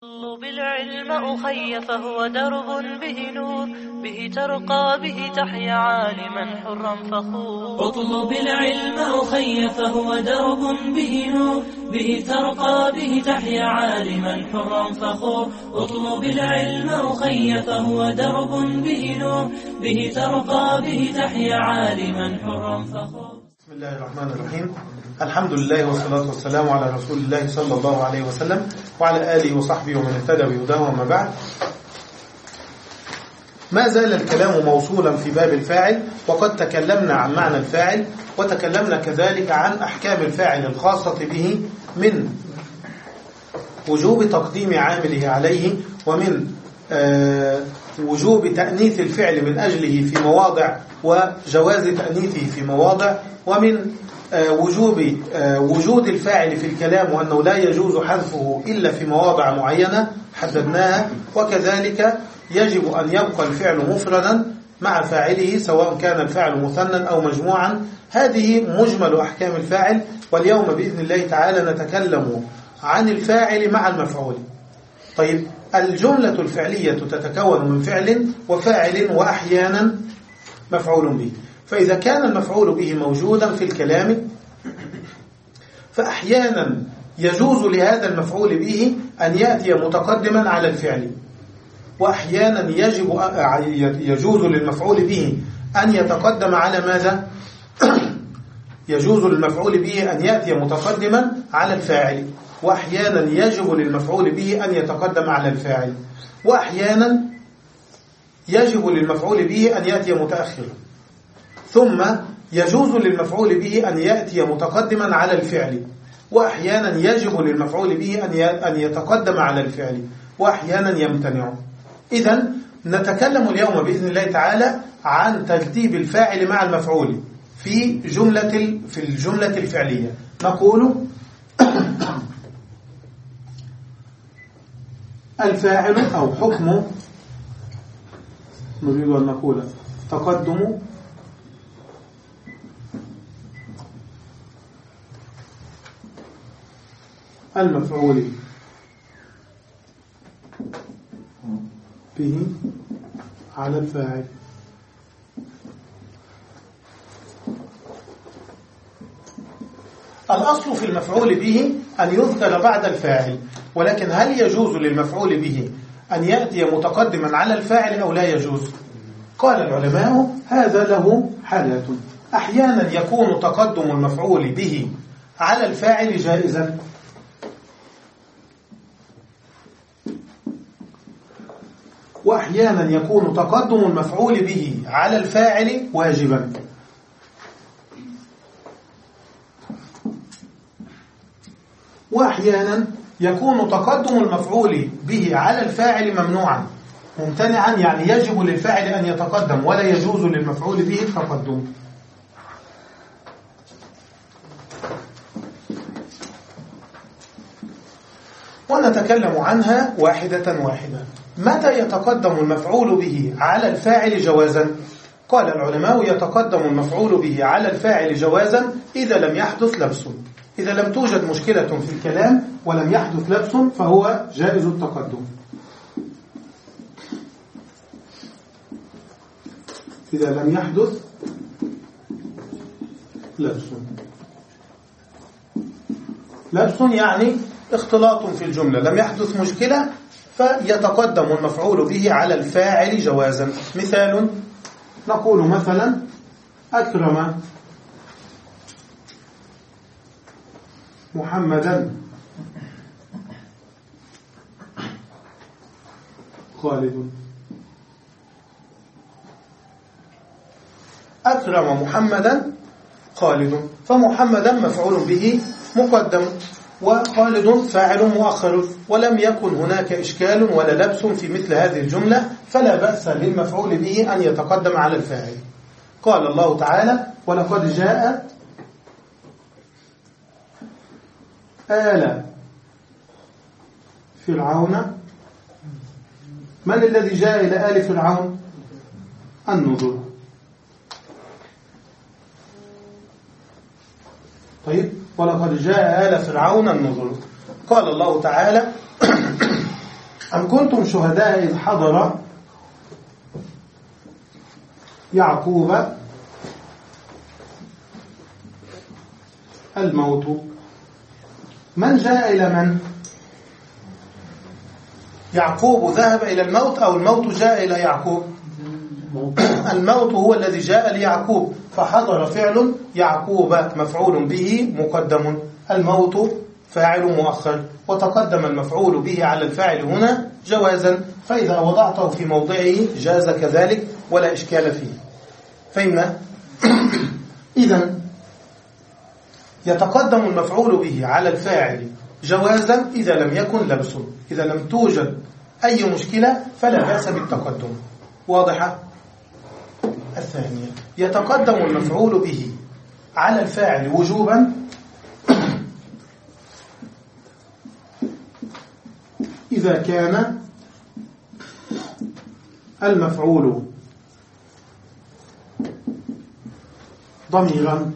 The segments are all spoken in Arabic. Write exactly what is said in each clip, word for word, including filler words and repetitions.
اطلب العلم أخي فهو درب به نور، به ترقى به تحيا عالما حرا فخور. اطلب العلم أخي فهو درب به نور، به ترقى به تحيا عالما حرا فخور. اطلب العلم أخي فهو درب به نور، به ترقى به تحيا عالما حرا فخور. بسم الله الرحمن الرحيم. الحمد لله والصلاة والسلام على رسول الله صلى الله عليه وسلم وعلى آله وصحبه ومن اهتدى بهداه. وما بعد، ما زال الكلام موصولا في باب الفاعل، وقد تكلمنا عن معنى الفاعل، وتكلمنا كذلك عن أحكام الفاعل الخاصة به من وجوب تقديم عامله عليه، ومن آه وجوب تأنيث الفعل من أجله في مواضع، وجواز تأنيثه في مواضع، ومن آه وجوب آه وجود الفاعل في الكلام، وأنه لا يجوز حذفه إلا في مواضع معينة حددناها، وكذلك يجب أن يبقى الفعل مفردا مع فاعله سواء كان الفعل مثنى أو مجموعا. هذه مجمل أحكام الفاعل، واليوم بإذن الله تعالى نتكلم عن الفاعل مع المفعول. طيب، الجملة الفعلية تتكون من فعل وفاعل وأحيانا مفعول به. فإذا كان المفعول به موجودا في الكلام، فأحيانا يجوز لهذا المفعول به أن يأتي متقدما على الفعل، وأحيانا يجب يجوز للمفعول به أن يتقدم على ماذا؟ يجوز للمفعول به أن يأتي متقدما على الفاعل، وأحيانا يجب للمفعول به أن يتقدم على الفاعل، وأحيانا يجب للمفعول به أن يأتي متأخرا، ثم يجوز للمفعول به أن يأتي متقدما على الفعل، وأحيانا يجب للمفعول به أن يتقدم على الفعل، وأحيانا يمتنع. إذن نتكلم اليوم بإذن الله تعالى عن ترتيب الفاعل مع المفعول في جملة في الجملة الفعلية. نقول الفاعل أو حكم، نريد أن نقول تقدم المفعول به على الفاعل. الأصل في المفعول به أن يذكر بعد الفاعل، ولكن هل يجوز للمفعول به أن يأتي متقدما على الفاعل أو لا يجوز؟ قال العلماء هذا له حالات. أحيانا يكون تقدم المفعول به على الفاعل جائزا، وأحيانا يكون تقدم المفعول به على الفاعل واجبا. وأحيانا يكون تقدم المفعول به على الفاعل ممنوعا ممتنعا، يعني يجب للفاعل أن يتقدم ولا يجوز للمفعول به التقدم. ونتكلم عنها واحدة واحدة. متى يتقدم المفعول به على الفاعل جوازا؟ قال العلماء يتقدم المفعول به على الفاعل جوازا إذا لم يحدث لبس. إذا لم توجد مشكلة في الكلام ولم يحدث لبس فهو جائز التقدم. إذا لم يحدث لبس، لبس يعني اختلاط في الجملة، لم يحدث مشكلة فيتقدم المفعول به على الفاعل جوازا. مثال، نقول مثلا أكرم محمدا خالد. أكرم محمدا خالد، فمحمدا مفعول به مقدم، وخالد فاعل مؤخر، ولم يكن هناك إشكال ولا لبس في مثل هذه الجملة، فلا بأس للمفعول به أن يتقدم على الفاعل. قال الله تعالى: ولقد جاء آل فرعون. من الذي جاء إلى آل فرعون؟ النذر. طيب، ولقد جاء آل فرعون النذر. قال الله تعالى: أم كنتم شهداء إذ حضر يعقوب الموت. من جاء إلى من؟ يعقوب ذهب إلى الموت أو الموت جاء إلى يعقوب؟ الموت هو الذي جاء ليعقوب، فحضر فعل يعقوب مفعول به مقدم، الموت فاعل مؤخر، وتقدم المفعول به على الفاعل هنا جوازا، فإذا وضعته في موضعه جاز كذلك ولا إشكال فيه. فهمنا؟ إذن يتقدم المفعول به على الفاعل جوازا إذا لم يكن لبس، إذا لم توجد أي مشكلة فلا بأس بالتقدم. واضحة؟ الثانية يتقدم المفعول به على الفاعل وجوبا إذا كان المفعول ضميرا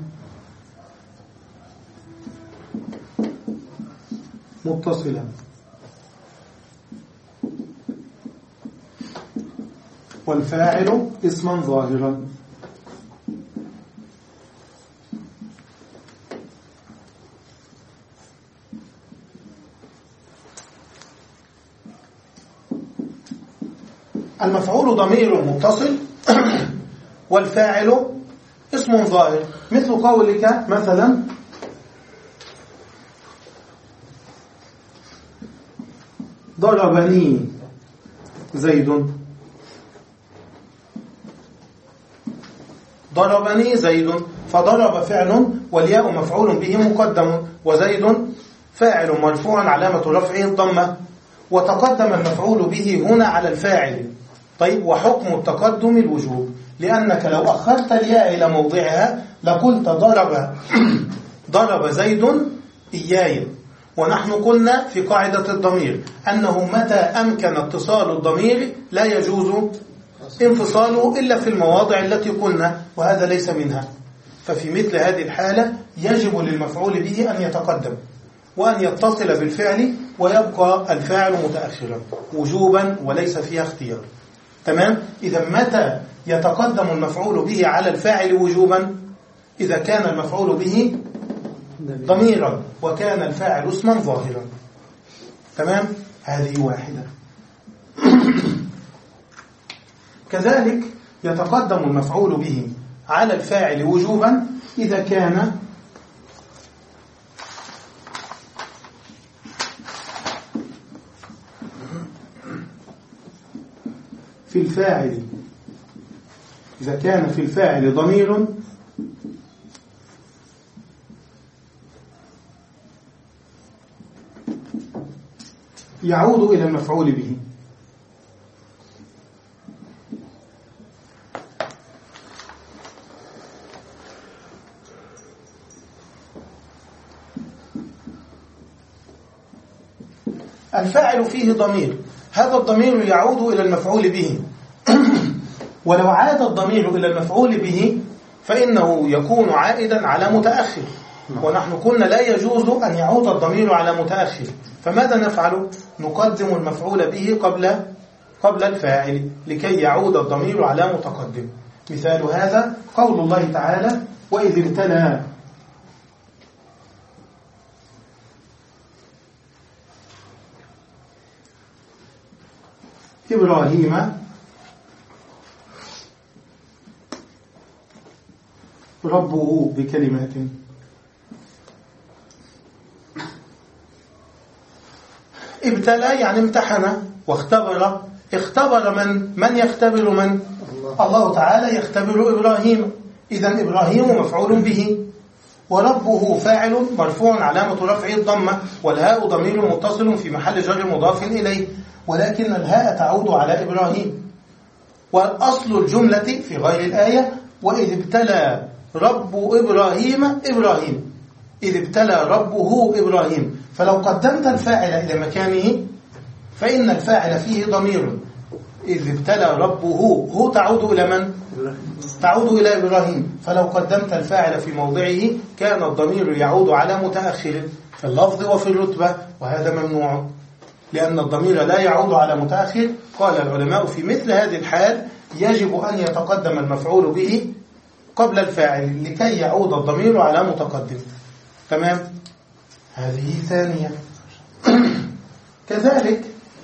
متصلا والفاعل اسما ظاهرا. المفعول ضمير متصل والفاعل اسم ظاهر، مثل قولك مثلا ضربني زيد، ضربني زيد، فضرب فعل والياء مفعول به مقدم، وزيد فاعل مرفوع علامة رفعه الضمة، وتقدم المفعول به هنا على الفاعل. طيب، وحكم التقدم الوجوب، لأنك لو أخرت الياء إلى موضعها لقلت ضرب ضرب زيد إياي، ونحن قلنا في قاعدة الضمير أنه متى أمكن اتصال الضمير لا يجوز انفصاله إلا في المواضع التي قلنا، وهذا ليس منها. ففي مثل هذه الحالة يجب للمفعول به أن يتقدم وأن يتصل بالفعل ويبقى الفاعل متأخرا وجوبا وليس فيها اختيار. تمام؟ إذا متى يتقدم المفعول به على الفاعل وجوبا؟ إذا كان المفعول به ضميرا وكان الفاعل اسما ظاهرا. تمام؟ هذه واحدة. كذلك يتقدم المفعول به على الفاعل وجوبا إذا كان في الفاعل إذا كان في الفاعل ضمير يعود إلى المفعول به. الفاعل فيه ضمير، هذا الضمير يعود إلى المفعول به ولو عاد الضمير إلى المفعول به فإنه يكون عائدا على متأخر، ونحن قلنا لا يجوز أن يعود الضمير على متأخر، فماذا نفعل؟ نقدم المفعول به قبل قبل الفاعل لكي يعود الضمير على متقدم. مثال هذا قول الله تعالى: وإذ ابتلى إبراهيم ربه بكلمات. ابتلى يعني امتحن واختبر. اختبر من؟ من يختبر من؟ الله, الله تعالى يختبر إبراهيم. إذن إبراهيم مفعول به، وربه فاعل مرفوع علامة رفعه الضمة، والهاء ضمير متصل في محل جر مضاف إليه، ولكن الهاء تعود على إبراهيم. والأصل الجملة في غير الآية: وإذ ابتلى رب إبراهيم إبراهيم، إذ ابتلى ربه إبراهيم. فلو قدمت الفاعل إلى مكانه فإن الفاعل فيه ضمير، إذ ابتلى ربه هو تعود إلى من؟ تعود إلى إبراهيم. فلو قدمت الفاعل في موضعه كان الضمير يعود على متأخر في اللفظ وفي الرتبة، وهذا ممنوع. لأن الضمير لا يعود على متأخر. قال العلماء في مثل هذه الحال يجب أن يتقدم المفعول به قبل الفاعل لكي يعود الضمير على متقدم. تمام؟ هذه ثانية. كذلك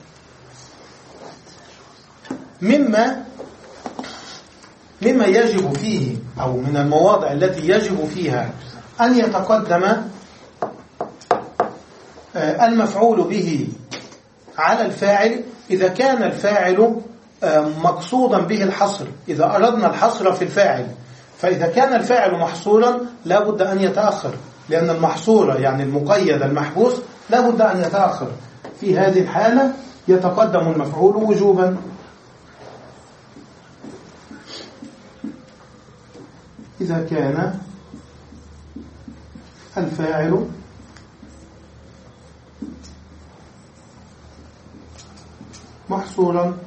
مما مما يجب فيه أو من المواضع التي يجب فيها أن يتقدم المفعول به على الفاعل إذا كان الفاعل مقصودا به الحصر. إذا أردنا الحصر في الفاعل، فإذا كان الفاعل محصورا لا بد أن يتأخر، لأن المحصور يعني المقيد المحبوس لا بد أن يتأخر. في هذه الحالة يتقدم المفعول وجوبا. إذا كان الفاعل محصورا.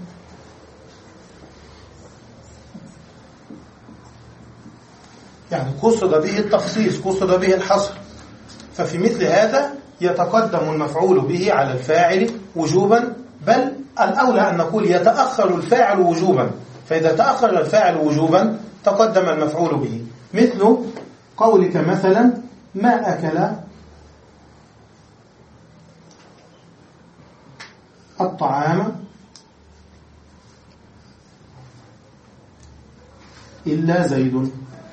يعني قصد به التخصيص، قصد به الحصر، ففي مثل هذا يتقدم المفعول به على الفاعل وجوبا، بل الأولى أن نقول يتأخر الفاعل وجوبا. فإذا تأخر الفاعل وجوبا تقدم المفعول به، مثل قولك مثلا ما أكل الطعام إلا زيد.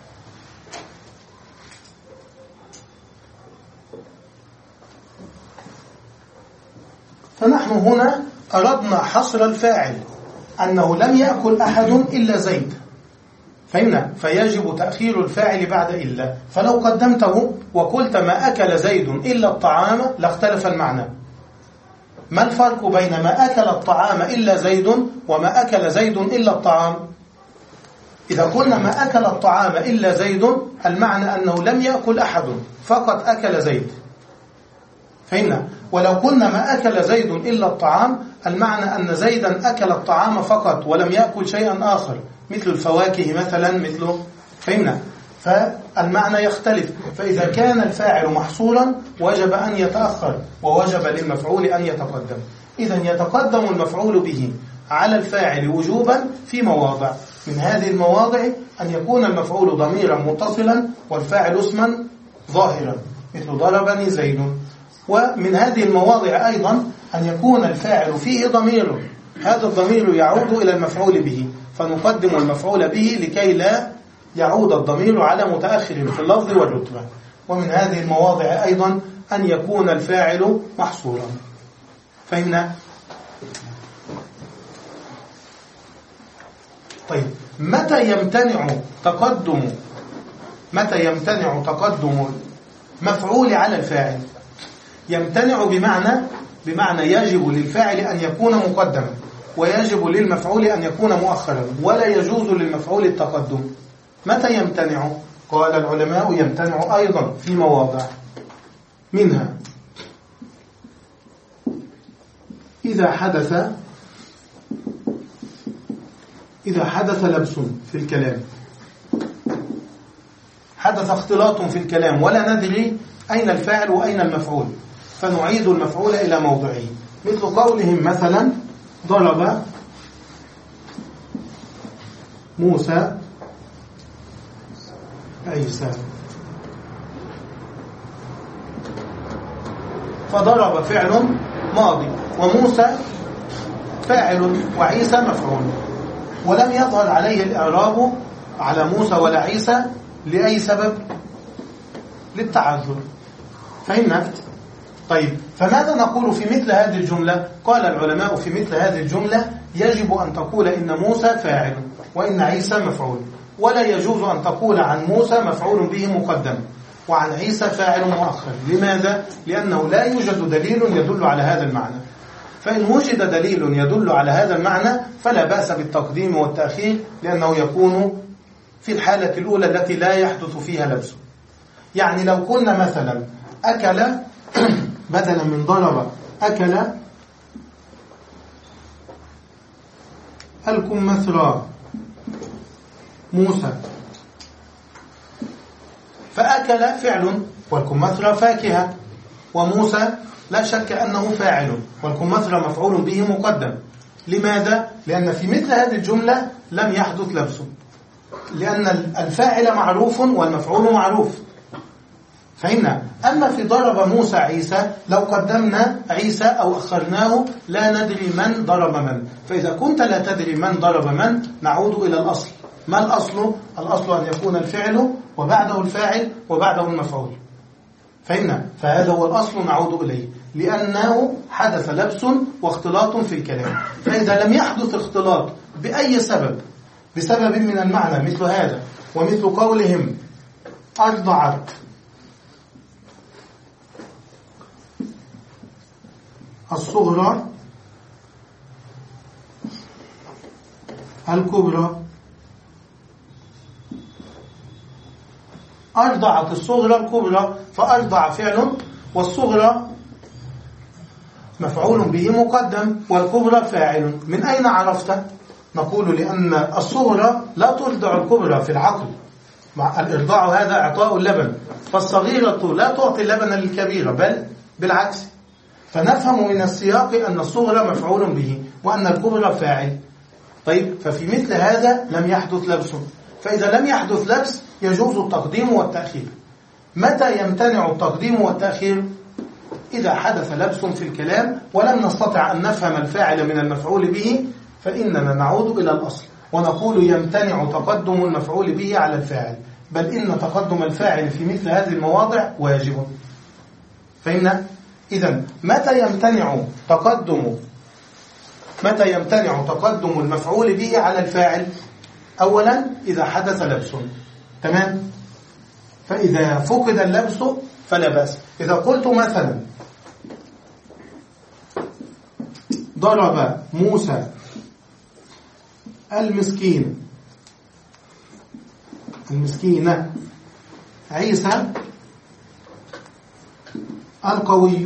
فنحن هنا أردنا حصر الفاعل أنه لم يأكل أحد إلا زيد، فهمنا؟ فيجب تأخير الفاعل بعد إلا. فلو قدمته وقلت ما أكل زيد إلا الطعام لاختلف المعنى. ما الفرق بين ما أكل الطعام إلا زيد وما أكل زيد إلا الطعام؟ إذا قلنا ما أكل الطعام إلا زيد المعنى أنه لم يأكل أحد، فقط أكل زيد، فهمنا؟ ولو قلنا ما أكل زيد إلا الطعام المعنى أن زيدا أكل الطعام فقط ولم يأكل شيئا آخر، مثل الفواكه مثلا، مثله، فهمنا؟ فالمعنى يختلف. فإذا كان الفاعل محصورا وجب أن يتأخر، ووجب للمفعول أن يتقدم. إذن يتقدم المفعول به على الفاعل وجوبا في مواضع. من هذه المواضع أن يكون المفعول ضميرا متصلا والفاعل اسما ظاهرا، مثل ضربني زيد. ومن هذه المواضع أيضا أن يكون الفاعل فيه ضمير، هذا الضمير يعود إلى المفعول به، فنقدم المفعول به لكي لا يعود الضمير على متأخر في اللفظ والرتبة. ومن هذه المواضع أيضا أن يكون الفاعل محصورا. فهمنا؟ طيب، متى يمتنع تقدم متى يمتنع تقدم مفعول على الفاعل؟ يمتنع بمعنى بمعنى يجب للفاعل أن يكون مقدما، ويجب للمفعول أن يكون مؤخرا، ولا يجوز للمفعول التقدم. متى يمتنع؟ قال العلماء يمتنع أيضا في مواضع، منها إذا حدث إذا حدث لبس في الكلام، حدث اختلاط في الكلام ولا ندري أين الفاعل وأين المفعول، فنعيد المفعول إلى موضعه، مثل قولهم مثلا ضرب موسى عيسى. فضرب فعل ماضي وموسى فاعل وعيسى مفعول، ولم يظهر عليه الإعراب على موسى ولا عيسى لأي سبب؟ للتعذر. فهمنا؟ طيب، فماذا نقول في مثل هذه الجملة؟ قال العلماء في مثل هذه الجملة يجب أن تقول إن موسى فاعل وإن عيسى مفعول، ولا يجوز أن تقول عن موسى مفعول به مقدم وعن عيسى فاعل مؤخر. لماذا؟ لأنه لا يوجد دليل يدل على هذا المعنى. فإن وجد دليل يدل على هذا المعنى فلا بأس بالتقديم والتأخير، لأنه يكون في الحالة الأولى التي لا يحدث فيها لبس. يعني لو قلنا مثلا أكل بدلا من ضرب أكل الكمثرى موسى، فأكل فعل والكمثرى فاكهة، وموسى لا شك أنه فاعل، والكمثرى مفعول به مقدم. لماذا؟ لأن في مثل هذه الجملة لم يحدث لبس، لأن الفاعل معروف والمفعول معروف. فهمنا؟ أما في ضرب موسى عيسى لو قدمنا عيسى أو أخرناه لا ندري من ضرب من، فإذا كنت لا تدري من ضرب من نعود إلى الأصل. ما الأصل؟ الأصل أن يكون الفعل وبعده الفاعل وبعده المفعول. فهمنا؟ فهذا هو الأصل نعود إليه، لأنه حدث لبس واختلاط في الكلام. فإذا لم يحدث اختلاط بأي سبب، بسبب من المعنى مثل هذا ومثل قولهم أرضعت الصغرى الكبرى، أرضعت الصغرى الكبرى، فأرضع فعل والصغرى مفعول به مقدم والكبرى فاعل. من أين عرفت؟ نقول لأن الصغرى لا ترضع الكبرى في العقل، مع الإرضاع هذا إعطاء اللبن، فالصغيرة لا تعطي اللبن للكبيرة بل بالعكس. فنفهم من السياق أن الصغرى مفعول به وأن الكبرى فاعل. طيب، ففي مثل هذا لم يحدث لبس، فإذا لم يحدث لبس يجوز التقديم والتأخير. متى يمتنع التقديم والتأخير؟ إذا حدث لبس في الكلام ولم نستطع أن نفهم الفاعل من المفعول به، فإننا نعود إلى الأصل ونقول يمتنع تقدم المفعول به على الفاعل، بل إن تقدم الفاعل في مثل هذه المواضع واجب. فإن إذن متى يمتنع تقدم متى يمتنع تقدم المفعول به على الفاعل؟ أولا إذا حدث لبس، تمام؟ فإذا فقد اللبس فلا بأس. إذا قلت مثلا ضرب موسى المسكين المسكينة عيسى القوي،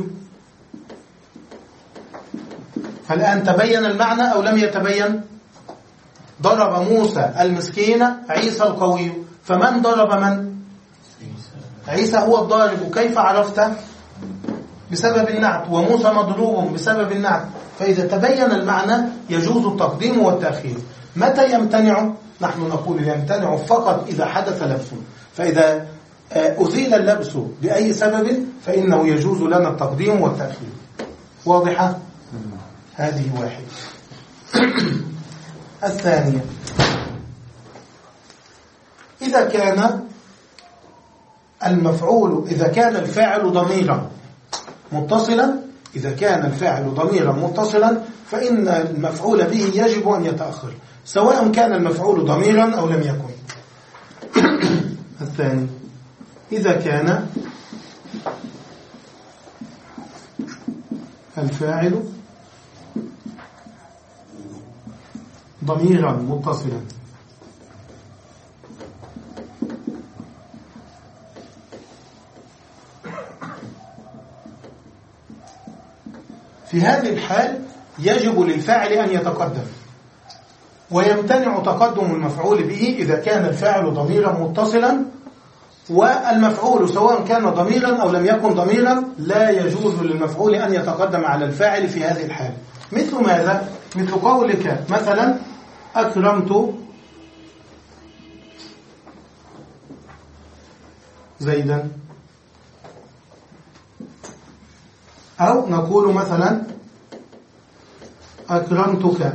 فالآن تبين المعنى أو لم يتبين؟ ضرب موسى المسكين عيسى القوي، فمن ضرب من؟ عيسى هو الضارب. كيف عرفت؟ بسبب النعت، وموسى مضروب بسبب النعت. فإذا تبين المعنى يجوز التقديم والتأخير. متى يمتنع؟ نحن نقول يمتنع فقط إذا حدث لبس، فإذا أزيل اللبس بأي سبب فإنه يجوز لنا التقديم والتأخير. واضحة؟ هذه واحدة. الثانية، إذا كان المفعول إذا كان الفاعل ضميرا متصلا إذا كان الفاعل ضميرا متصلا فإن المفعول به يجب أن يتأخر، سواء كان المفعول ضميرا أو لم يكن. الثاني، إذا كان الفاعل ضميرا متصلا في هذه الحال يجب للفاعل أن يتقدم، ويمتنع تقدم المفعول به إذا كان الفاعل ضميرا متصلا، والمفعول سواء كان ضميرا أو لم يكن ضميرا لا يجوز للمفعول أن يتقدم على الفاعل في هذه الحال. مثل ماذا؟ مثل قولك مثلا أكرمت زيدا، أو نقول مثلا أكرمتك.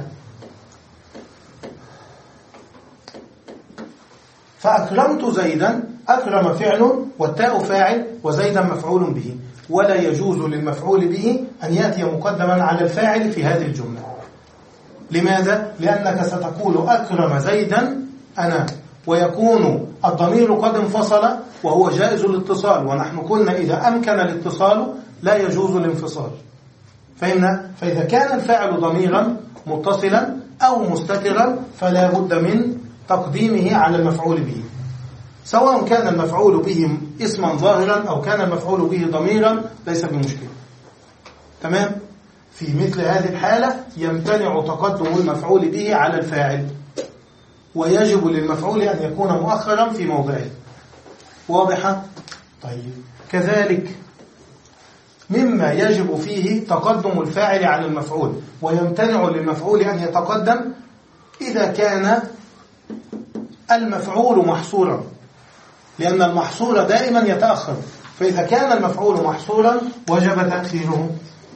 فأكرمت زيدا، أكرم فعل والتاء فاعل وزيدا مفعول به، ولا يجوز للمفعول به أن يأتي مقدما على الفاعل في هذه الجملة. لماذا؟ لأنك ستقول أكرم زيدا أنا، ويكون الضمير قد انفصل وهو جائز الاتصال، ونحن قلنا إذا أمكن الاتصال لا يجوز الانفصال. فهمنا؟ فإذا كان الفاعل ضميرا متصلا أو مستترا فلا بد من تقديمه على المفعول به، سواء كان المفعول به اسما ظاهرا أو كان المفعول به ضميرا ليس بمشكلة. تمام؟ في مثل هذه الحالة يمتنع تقدم المفعول به على الفاعل، ويجب للمفعول أن يكون مؤخرا في موضعه. واضحة؟ طيب، كذلك مما يجب فيه تقدم الفاعل عن المفعول، ويمتنع للمفعول أن يتقدم إذا كان المفعول محصورا، لأن المحصول دائما يتأخر، فإذا كان المفعول محصورا وجب تأخيره.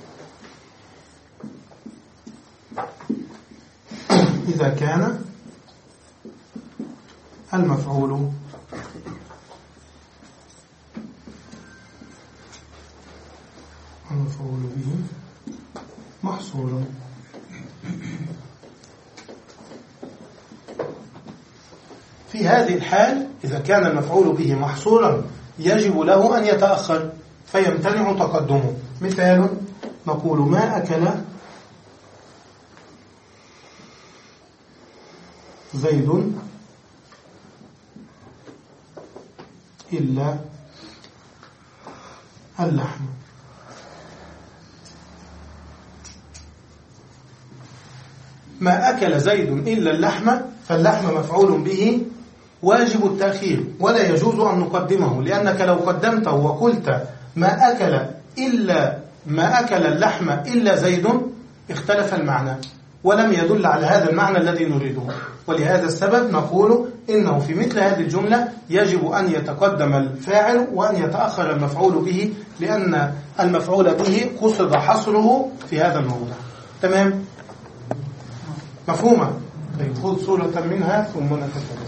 إذا كان المفعول المفعول به محصورا. في هذه الحال إذا كان المفعول به محصورا يجب له أن يتأخر فيمتنع تقدمه. مثال نقول ما أكل زيد إلا اللحم. ما أكل زيد إلا اللحم، فاللحم مفعول به واجب التأخير ولا يجوز أن نقدمه، لأنك لو قدمته وقلت ما أكل إلا ما أكل اللحم إلا زيد اختلف المعنى ولم يدل على هذا المعنى الذي نريده. ولهذا السبب نقول إنه في مثل هذه الجملة يجب أن يتقدم الفاعل وأن يتأخر المفعول به، لأن المفعول به قصد حصره في هذا الموضع. تمام؟ مفهومة؟ طيب خذ صورة منها ثم نتكلم.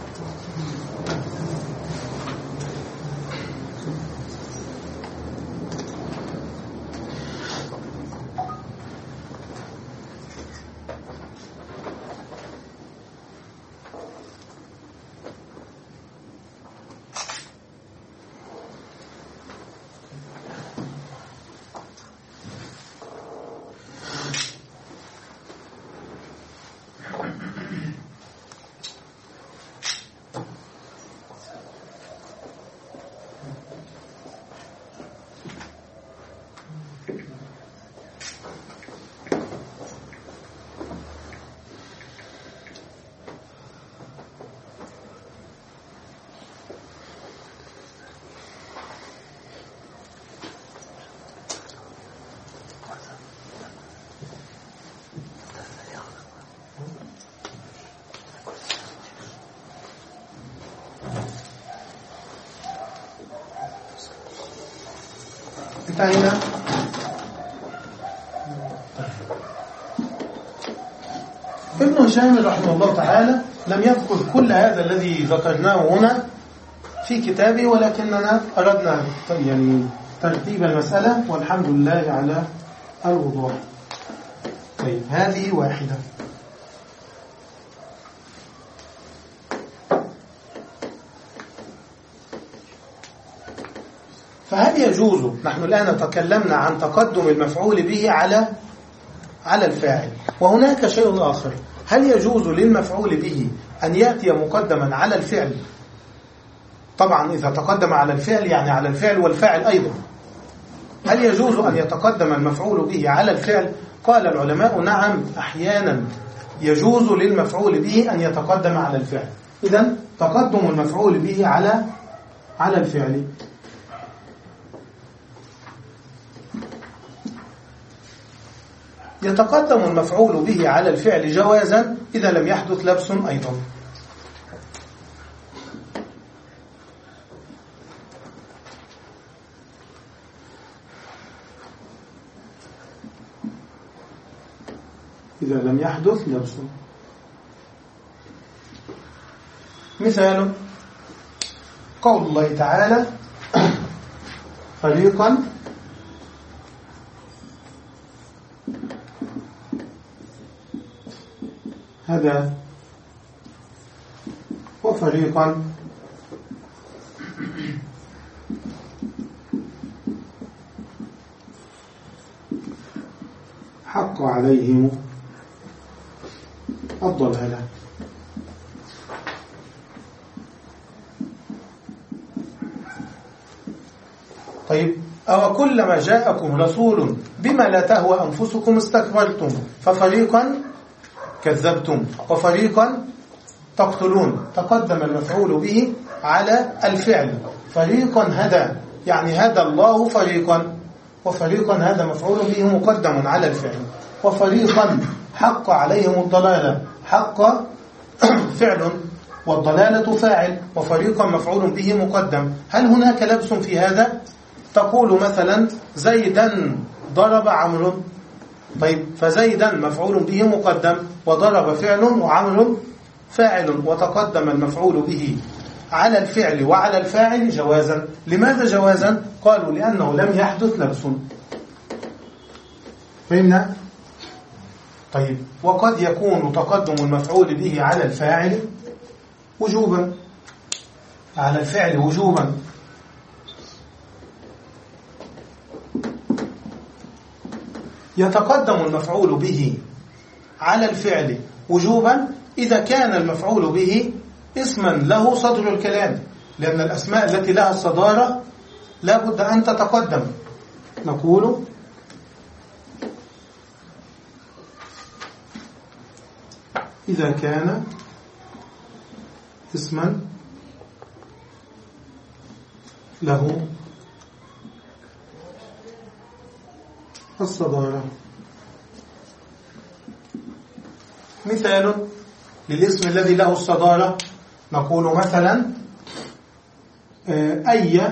انتهينا. ابن هشام رحمه الله تعالى لم يذكر كل هذا الذي ذكرناه هنا في كتابه، ولكننا أردنا يعني ترتيب المسألة، والحمد لله على الوضوح. طيب هذه واحدة. فهل يجوز، نحن الآن تكلمنا عن تقدم المفعول به على على الفاعل، وهناك شيء آخر، هل يجوز للمفعول به أن يأتي مقدما على الفعل؟ طبعا إذا تقدم على الفعل يعني على الفعل والفاعل أيضا. هل يجوز أن يتقدم المفعول به على الفعل؟ قال العلماء نعم، أحيانا يجوز للمفعول به أن يتقدم على الفعل. إذن تقدم المفعول به على على الفعل. يتقدم المفعول به على الفعل جوازا إذا لم يحدث لبس أيضا. إذا لم يحدث لبس. مثال قول الله تعالى فريقا هذا وفريقا حق عليهم الضلالة. طيب أو كلما جاءكم رسول بما لا تهوى أنفسكم استكبرتم ففريقا كذبتم وفريقا تقتلون. تقدم المفعول به على الفعل. فريقا هدى يعني هدى الله فريقا، وفريقا هذا مفعول به مقدم على الفعل، وفريقا حق عليهم الضلالة، حق فعل والضلالة فاعل، وفريقا مفعول به مقدم. هل هناك لبس في هذا؟ تقول مثلا زيدا ضرب عمرو، طيب فزيدا مفعول به مقدم وضرب فعل وعمرو فاعل، وتقدم المفعول به على الفعل وعلى الفاعل جوازا. لماذا جوازا؟ قالوا لأنه لم يحدث لبس. فهمنا؟ طيب وقد يكون تقدم المفعول به على الفاعل وجوبا، على الفعل وجوبا. يتقدم المفعول به على الفعل وجوبا إذا كان المفعول به اسما له صدر الكلام، لأن الأسماء التي لها الصدارة لا بد أن تتقدم. نقول إذا كان اسما له الصدارة. مثال للاسم الذي له الصدارة نقول مثلا أي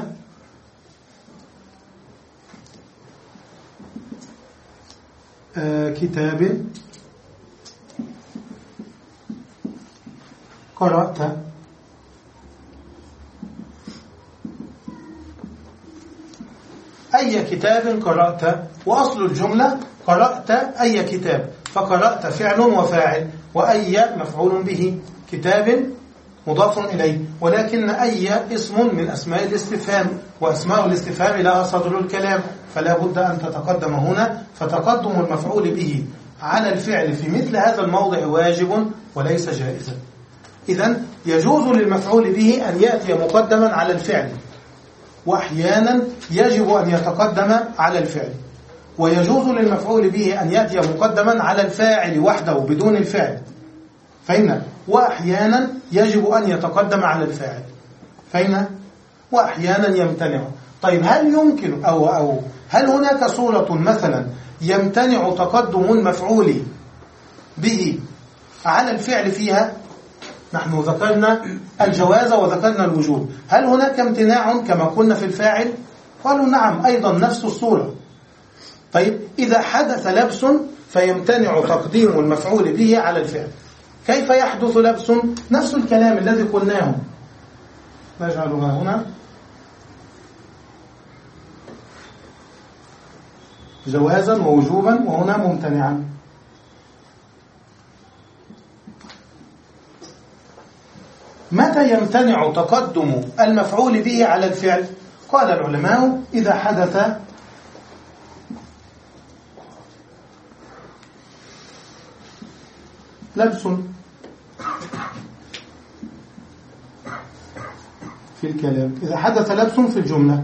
كتاب قرأت. أي كتاب قرأت، وأصل الجملة قرأت أي كتاب، فقرأت فعل وفاعل، وأي مفعول به، كتاب مضاف إليه. ولكن أي اسم من أسماء الاستفهام، وأسماء الاستفهام لها صدر الكلام، فلا بد أن تتقدم هنا. فتقدم المفعول به على الفعل في مثل هذا الموضع واجب وليس جائزا. إذن يجوز للمفعول به أن يأتي مقدما على الفعل، وأحيانا يجب أن يتقدم على الفعل، ويجوز للمفعول به أن يأتي مقدما على الفاعل وحده بدون الفعل. فإن وأحيانا يجب أن يتقدم على الفاعل، فإن وأحيانا يمتنع. طيب هل يمكن أو, أو هل هناك صورة مثلا يمتنع تقدم المفعول به على الفعل فيها؟ نحن ذكرنا الجواز وذكرنا الوجوب، هل هناك امتناع كما قلنا في الفاعل؟ قالوا نعم أيضا نفس الصورة. طيب إذا حدث لبس فيمتنع تقديم المفعول به على الفعل. كيف يحدث لبس؟ نفس الكلام الذي قلناه، نجعلها هنا جوازا ووجوبا، وهنا ممتنعا. متى يمتنع تقدم المفعول به على الفعل؟ قال العلماء إذا حدث لبس في الكلام، إذا حدث لبس في الجملة.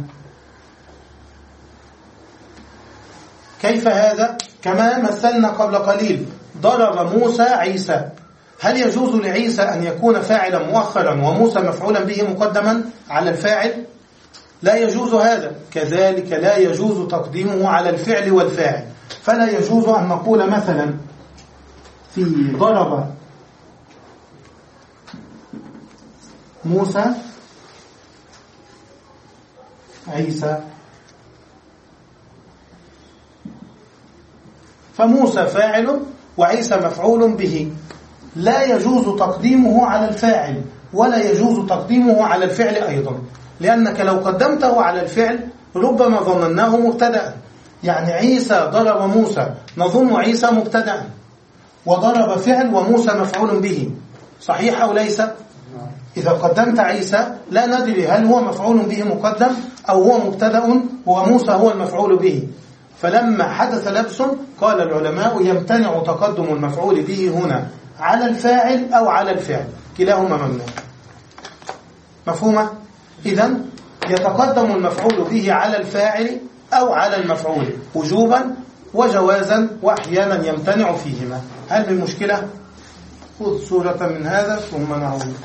كيف هذا؟ كما مثلنا قبل قليل، ضرب موسى عيسى. هل يجوز لعيسى أن يكون فاعلا مؤخرا وموسى مفعولا به مقدما على الفاعل؟ لا يجوز هذا. كذلك لا يجوز تقديمه على الفعل والفاعل. فلا يجوز أن نقول مثلا في ضرب موسى عيسى، فموسى فاعل وعيسى مفعول به، لا يجوز تقديمه على الفاعل ولا يجوز تقديمه على الفعل أيضا، لأنك لو قدمته على الفعل ربما ظنناه مبتدأ. يعني عيسى ضرب موسى، نظن عيسى مبتدأ، وضرب فعل وموسى مفعول به، صحيح أو ليس؟ إذا قدمت عيسى لا ندري هل هو مفعول به مقدم أو هو مبتدأ وموسى هو المفعول به. فلما حدث لبس قال العلماء يمتنع تقدم المفعول به هنا على الفاعل أو على الفعل، كلاهما ممنوع. مفهومة؟ إذن يتقدم المفعول به على الفاعل أو على المفعول وجوبا وجوازا، وأحيانا يمتنع فيهما. هل من مشكلة؟ خذ صورة من هذا ثم نعود.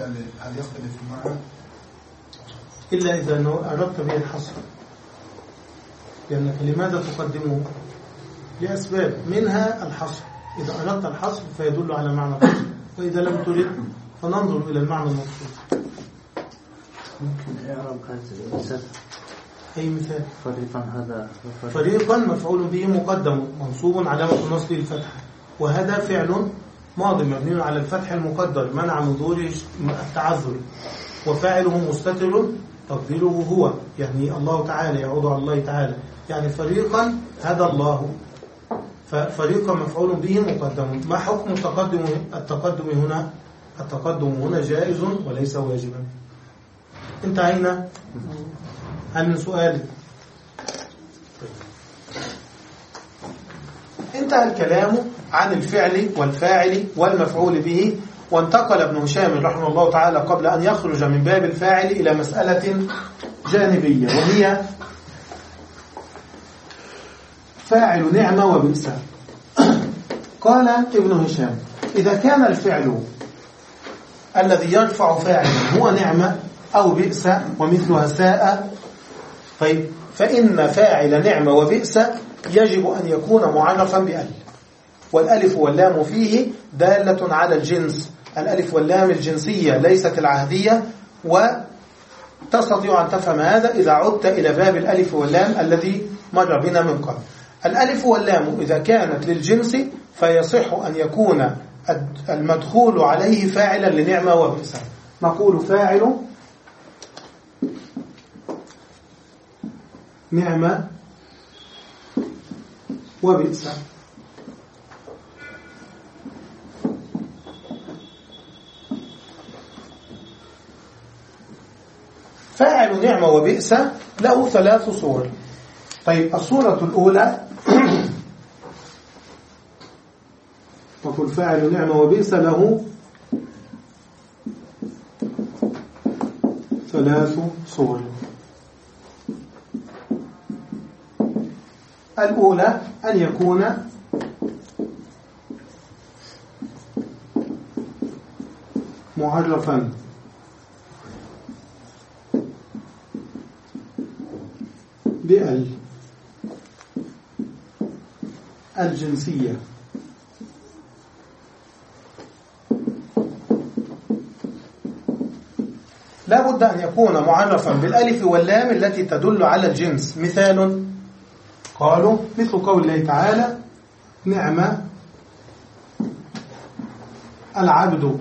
الفعل هل يختلف المعنى؟ إلا إذا أردت به الحصر، لأنك لماذا تقدمه؟ لأسباب منها الحصر. إذا أردت الحصر فيدل على معنى الحصر، وإذا لم ترد فننظر إلى المعنى المقصود. ممكن إعراب هذا المثال؟ أي مثال؟ فريقا هذا فريقا مفعول به مقدم منصوب علامة النصب الفتحة، وهذا فعل ماضي مبني على الفتح المقدر منع من ظهور التعذر، وفاعله مستتر تقديره هو، يعني الله تعالى، يعود على الله تعالى، يعني فريقا هذا الله، ففريقا مفعول به مقدم. ما حكم التقدم التقدم هنا؟ التقدم هنا جائز وليس واجبا. انتهينا. هل من سؤال؟ انتهى الكلام عن الفعل والفاعل والمفعول به، وانتقل ابن هشام رحمه الله تعالى قبل أن يخرج من باب الفاعل إلى مسألة جانبية، وهي فاعل نعمة وبئس. قال ابن هشام: إذا كان الفعل الذي يرفع فاعلا هو نعمة أو بئس ومثلها ساء، طيب فإن فاعل نعمة وبئس يجب أن يكون معرفا بأل، والألف واللام فيه دالة على الجنس، الألف واللام الجنسية ليست العهدية، وتستطيع أن تفهم هذا إذا عدت إلى باب الألف واللام الذي مر بنا من قبل. الألف واللام إذا كانت للجنس فيصح أن يكون المدخول عليه فاعلا لنعمة وبئس. نقول فاعل نعمة وبئس. فاعل نعمة وبئس له ثلاث صور. طيب الصورة الأولى نقول فاعل نعمة وبئس له ثلاث صور. الأولى أن يكون معرفا بأل الجنسية، لا بد أن يكون معرفا بالألف واللام التي تدل على الجنس. مثال قالوا مثل قول الله تعالى: نعم العبد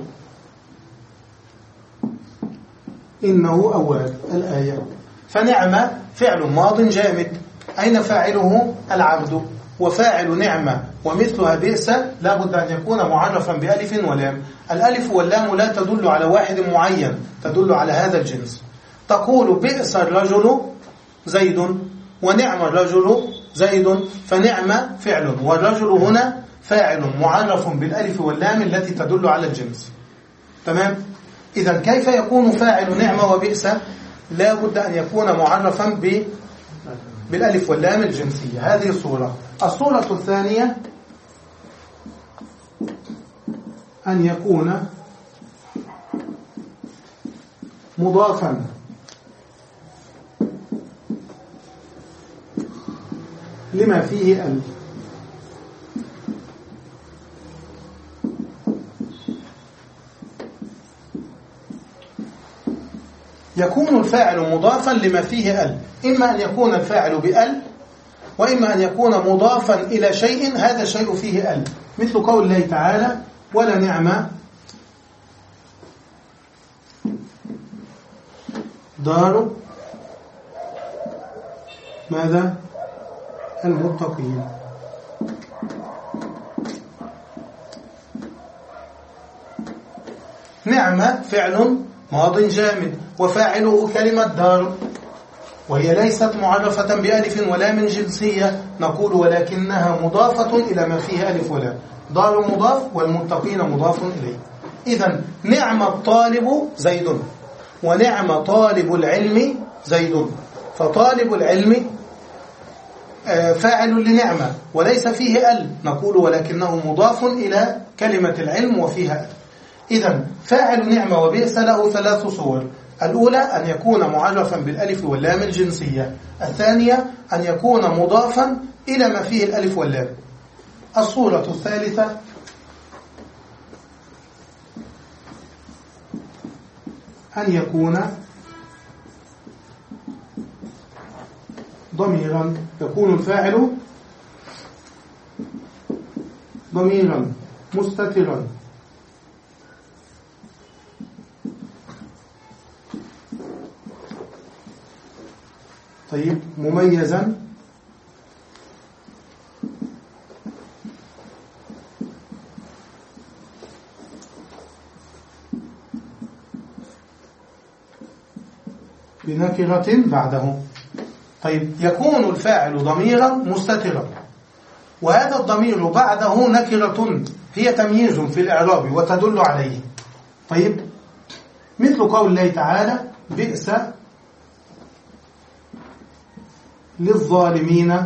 إنه أواب، الآية. فنعم فعل ماض جامد، أين فاعله؟ العبد. وفاعل نعمة ومثلها بئس لا بد أن يكون معرفا بألف ولام. الألف واللام لا تدل على واحد معين، تدل على هذا الجنس. تقول بئس الرجل زيد، ونعم الرجل زيد، فنعم فعل، والرجل هنا فاعل معرف بالألف واللام التي تدل على الجنس. تمام؟ إذا كيف يكون فاعل نعمة وبئس؟ لا بد أن يكون معرفا ب بالألف واللام الجنسية. هذه الصورة. الصورة الثانية أن يكون مضافا لما فيه ال. يكون الفاعل مضافا لما فيه ال، إما أن يكون الفاعل بأل، وإما أن يكون مضافا إلى شيء هذا الشيء فيه ال، مثل قول الله تعالى: ولا نعم دار ماذا؟ المتقين. نعمة فعل ماض جامد، وفاعله كلمة دار، وهي ليست معرفة بألف ولا من جنسية، نقول ولكنها مضافة إلى ما فيه ألف ولا. دار مضاف والمتقين مضاف إليه. إذن نعم الطالب زيد، ونعم طالب العلم زيد. فطالب العلم فاعل لنعمة وليس فيه ال، نقول ولكنه مضاف إلى كلمة العلم وفيها ال. إذن فاعل نعمة وبئس له ثلاث صور. الأولى أن يكون معرفا بالألف واللام الجنسية. الثانية أن يكون مضافا إلى ما فيه الألف واللام. الصورة الثالثة أن يكون ضميرا، يكون الفاعل ضميرا مستترا طيب مميزا بنكرة بعده. طيب يكون الفاعل ضميرا مستترا، وهذا الضمير بعده نكرة هي تمييز في الإعراب وتدل عليه. طيب مثل قول الله تعالى بئس للظالمين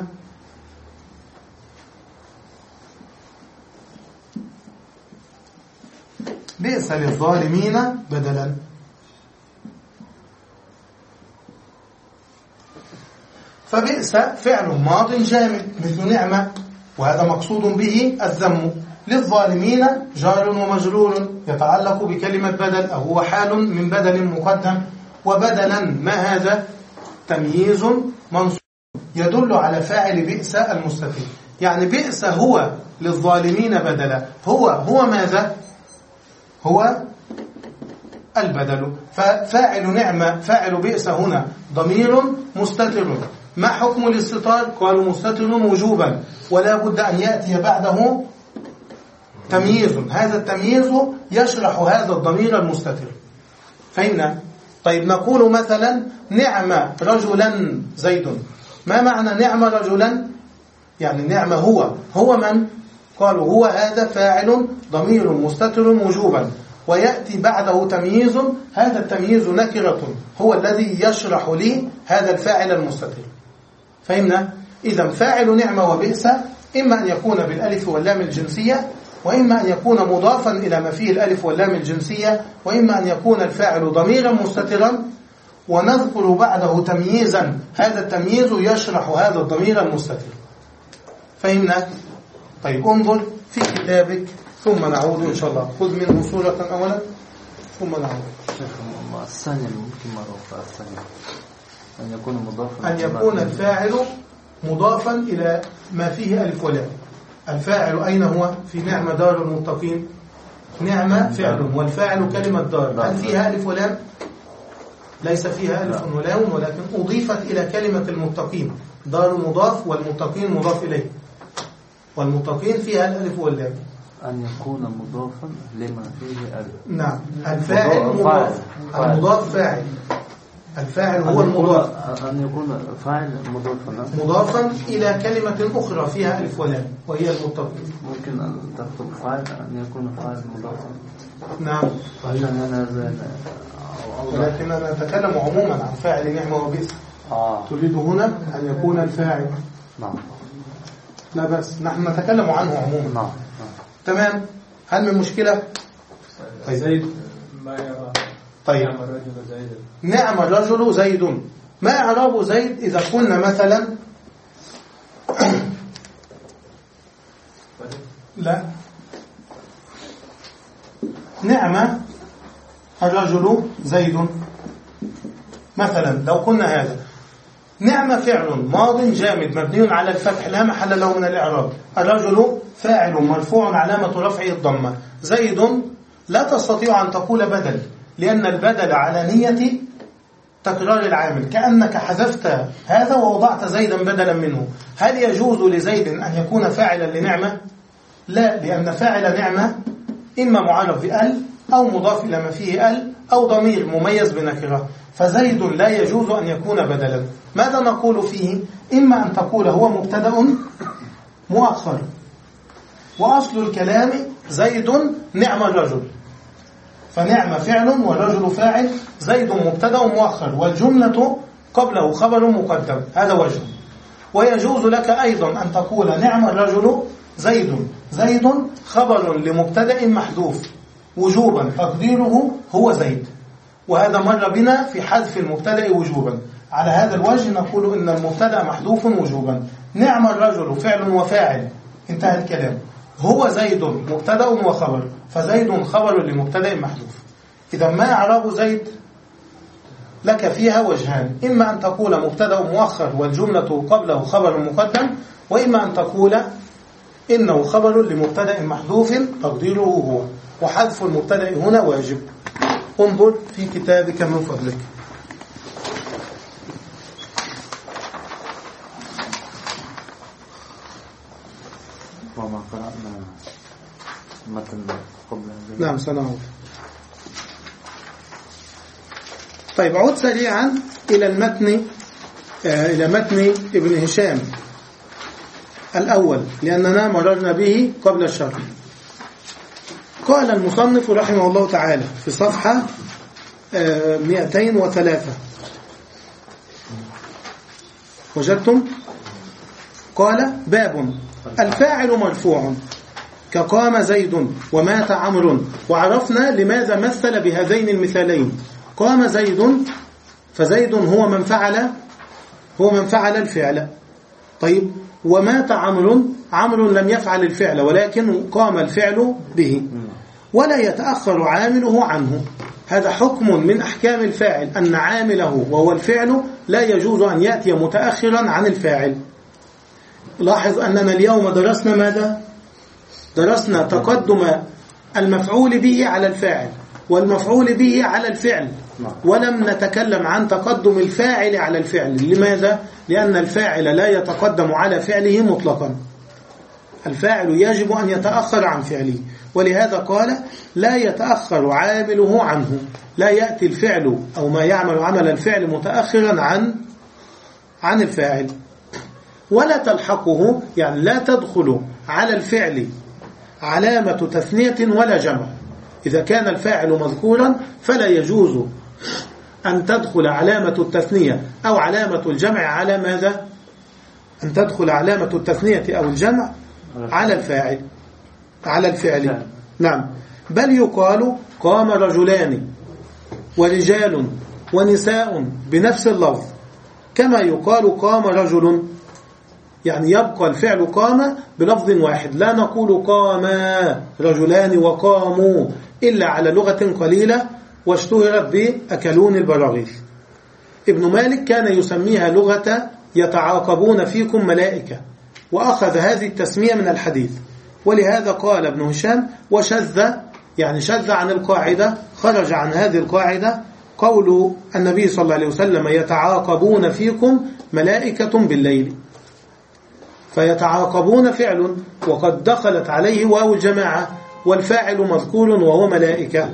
بئس للظالمين بدلا. فبئس فعل ماض جامد مثل نعمة، وهذا مقصود به الذم. للظالمين جار ومجرور يتعلق بكلمة بدل، أو هو حال من بدل مقدم. وبدلا ما هذا؟ تمييز منصوب يدل على فاعل بئس المستتر. يعني بئس هو للظالمين بدلا، هو هو ماذا؟ هو البدل. ففاعل نعمة فاعل بئس هنا ضمير مستتر. ما حكم الاستتار؟ قالوا مستتر وجوبا، ولا بد أن يأتي بعده تمييز، هذا التمييز يشرح هذا الضمير المستتر. فهمنا؟ طيب نقول مثلا نعم رجلا زيد. ما معنى نعم رجلا؟ يعني نعم هو هو من؟ قالوا هو هذا فاعل ضمير مستتر وجوبا، ويأتي بعده تمييز، هذا التمييز نكرة هو الذي يشرح لي هذا الفاعل المستتر. فهمنا؟ إذا فاعل نعمة وبئس إما أن يكون بالألف واللام الجنسية، وإما أن يكون مضافا إلى ما فيه الألف واللام الجنسية، وإما أن يكون الفاعل ضميرا مستترا ونذكر بعده تمييزا، هذا التمييز يشرح هذا الضمير المستتر. فهمنا؟ طيب انظر في كتابك ثم نعود إن شاء الله. خذ منه صورة أولا ثم نعود. الثانية ممكن معروفة. الثانية أن يكون مضافا أن يكون الفاعل مضافا إلى ما فيه ألف ولام. الفاعل أين هو؟ في نعمة دار المتقين. نعمة فعل والفاعل كلمة دار، هل فيها ألف ولام؟ ليس فيها ألف ولام، ولكن أضيفت إلى كلمة المتقين. دار مضاف والمتقين مضاف إليه، والمتقين فيها الألف واللام. أن يكون مضافا لما فيه ألف. نعم، الفاعل مضاف، المضاف فاعل، الفاعل هو المضاف. أن يكون فاعل مضافا مضافا إلى كلمة أخرى فيها ألف ولام وهي المتقين. ممكن أن تكتب فاعل أن يكون فاعل مضافا. نعم، ولكن أنا أتكلم عموما عن فاعل نعمة وبئس. آه. تريد هنا أن يكون الفاعل. نعم. لا بس نحن نتكلم عنه عموما. نعم. تمام. هل من مشكلة؟ طيب. زيد ما يرى. طيب. نعم الرجل زيد. نعم الرجل زيد. ما إعراب زيد إذا قلنا مثلا لا نعم الرجل زيد مثلا، لو قلنا هذا نعم فعل ماض جامد مبني على الفتح لا محل له من الإعراب. الرجل فاعل مرفوع علامة رفعه الضمة. زيد لا تستطيع أن تقول بدل، لأن البدل على نية تكرار العامل، كأنك حذفت هذا ووضعت زيدا بدلا منه. هل يجوز لزيد أن يكون فاعلا لنعمة؟ لا، لأن فاعل نعمة إما معرف بأل أو مضاف إلى ما فيه أل أو ضمير مميز بنكرة، فزيد لا يجوز أن يكون بدلا. ماذا نقول فيه؟ إما أن تقول هو مبتدأ مؤخر، وأصل الكلام زيد نعم الرجل، فنعم فعل والرجل فاعل، زيد مبتدأ مؤخر والجملة قبله خبر مقدم، هذا وجه. ويجوز لك أيضا أن تقول نعم الرجل زيد، زيد خبر لمبتدأ محذوف، وجوبا تقديره هو زيد. وهذا مر بنا في حذف المبتدأ وجوبا. على هذا الوجه نقول إن المبتدأ محذوف وجوبا. نعم الرجل فعل وفاعل، انتهى الكلام. هو زيد مبتدأ وخبر، فزيد خبر لمبتدأ محذوف. إذا ما إعراب زيد لك فيها وجهان، إما أن تقول مبتدأ مؤخر والجملة قبله خبر مقدم، وإما أن تقول إنه خبر لمبتدأ محذوف تقديره هو، وحذف المبتدأ هنا واجب. انظر في كتابك من فضلك. وما قرأنا متن قبل. نعم سنعود. طيب عود سريعا إلى المتن، آه إلى متن ابن هشام الأول، لأننا مررنا به قبل الشرح. قال المصنف رحمه الله تعالى في صفحة آه مئتين وثلاثة، وجدتم؟ قال باب الفاعل مرفوع كقام زيد ومات عمرو. وعرفنا لماذا مثل بهذين المثالين. قام زيد فزيد هو من فعل هو من فعل الفعل. طيب ومات عمرو، عمرو لم يفعل الفعل ولكن قام الفعل به، ولا يتأخر عامله عنه. هذا حكم من أحكام الفاعل، أن عامله وهو الفعل لا يجوز أن يأتي متأخرا عن الفاعل. لاحظ أننا اليوم درسنا ماذا؟ درسنا تقدم المفعول به على الفاعل والمفعول به على الفعل، ولم نتكلم عن تقدم الفاعل على الفعل. لماذا؟ لأن الفاعل لا يتقدم على فعله مطلقا، الفاعل يجب أن يتأخر عن فعله، ولهذا قال لا يتأخر عامله عنه، لا يأتي الفعل أو ما يعمل عمل الفعل متأخرا عن عن الفاعل. ولا تلحقه، يعني لا تدخل على الفعل علامة تثنية ولا جمع. إذا كان الفاعل مذكورا فلا يجوز أن تدخل علامة التثنية أو علامة الجمع على ماذا؟ أن تدخل علامة التثنية أو الجمع على الفاعل على الفعل. نعم، بل يقال قام رجلان ورجال ونساء بنفس اللفظ، كما يقال قام رجل، يعني يبقى الفعل قام بلفظ واحد. لا نقول قام رجلان وقاموا إلا على لغة قليلة واشتهرت بأكلون البراغيث. ابن مالك كان يسميها لغة يتعاقبون فيكم ملائكة، وأخذ هذه التسمية من الحديث. ولهذا قال ابن هشام وشذ، يعني شذ عن القاعدة، خرج عن هذه القاعدة قول النبي صلى الله عليه وسلم يتعاقبون فيكم ملائكة بالليل. فيتعاقبون فعل وقد دخلت عليه واو الجماعة، والفاعل مذكور وهو ملائكة.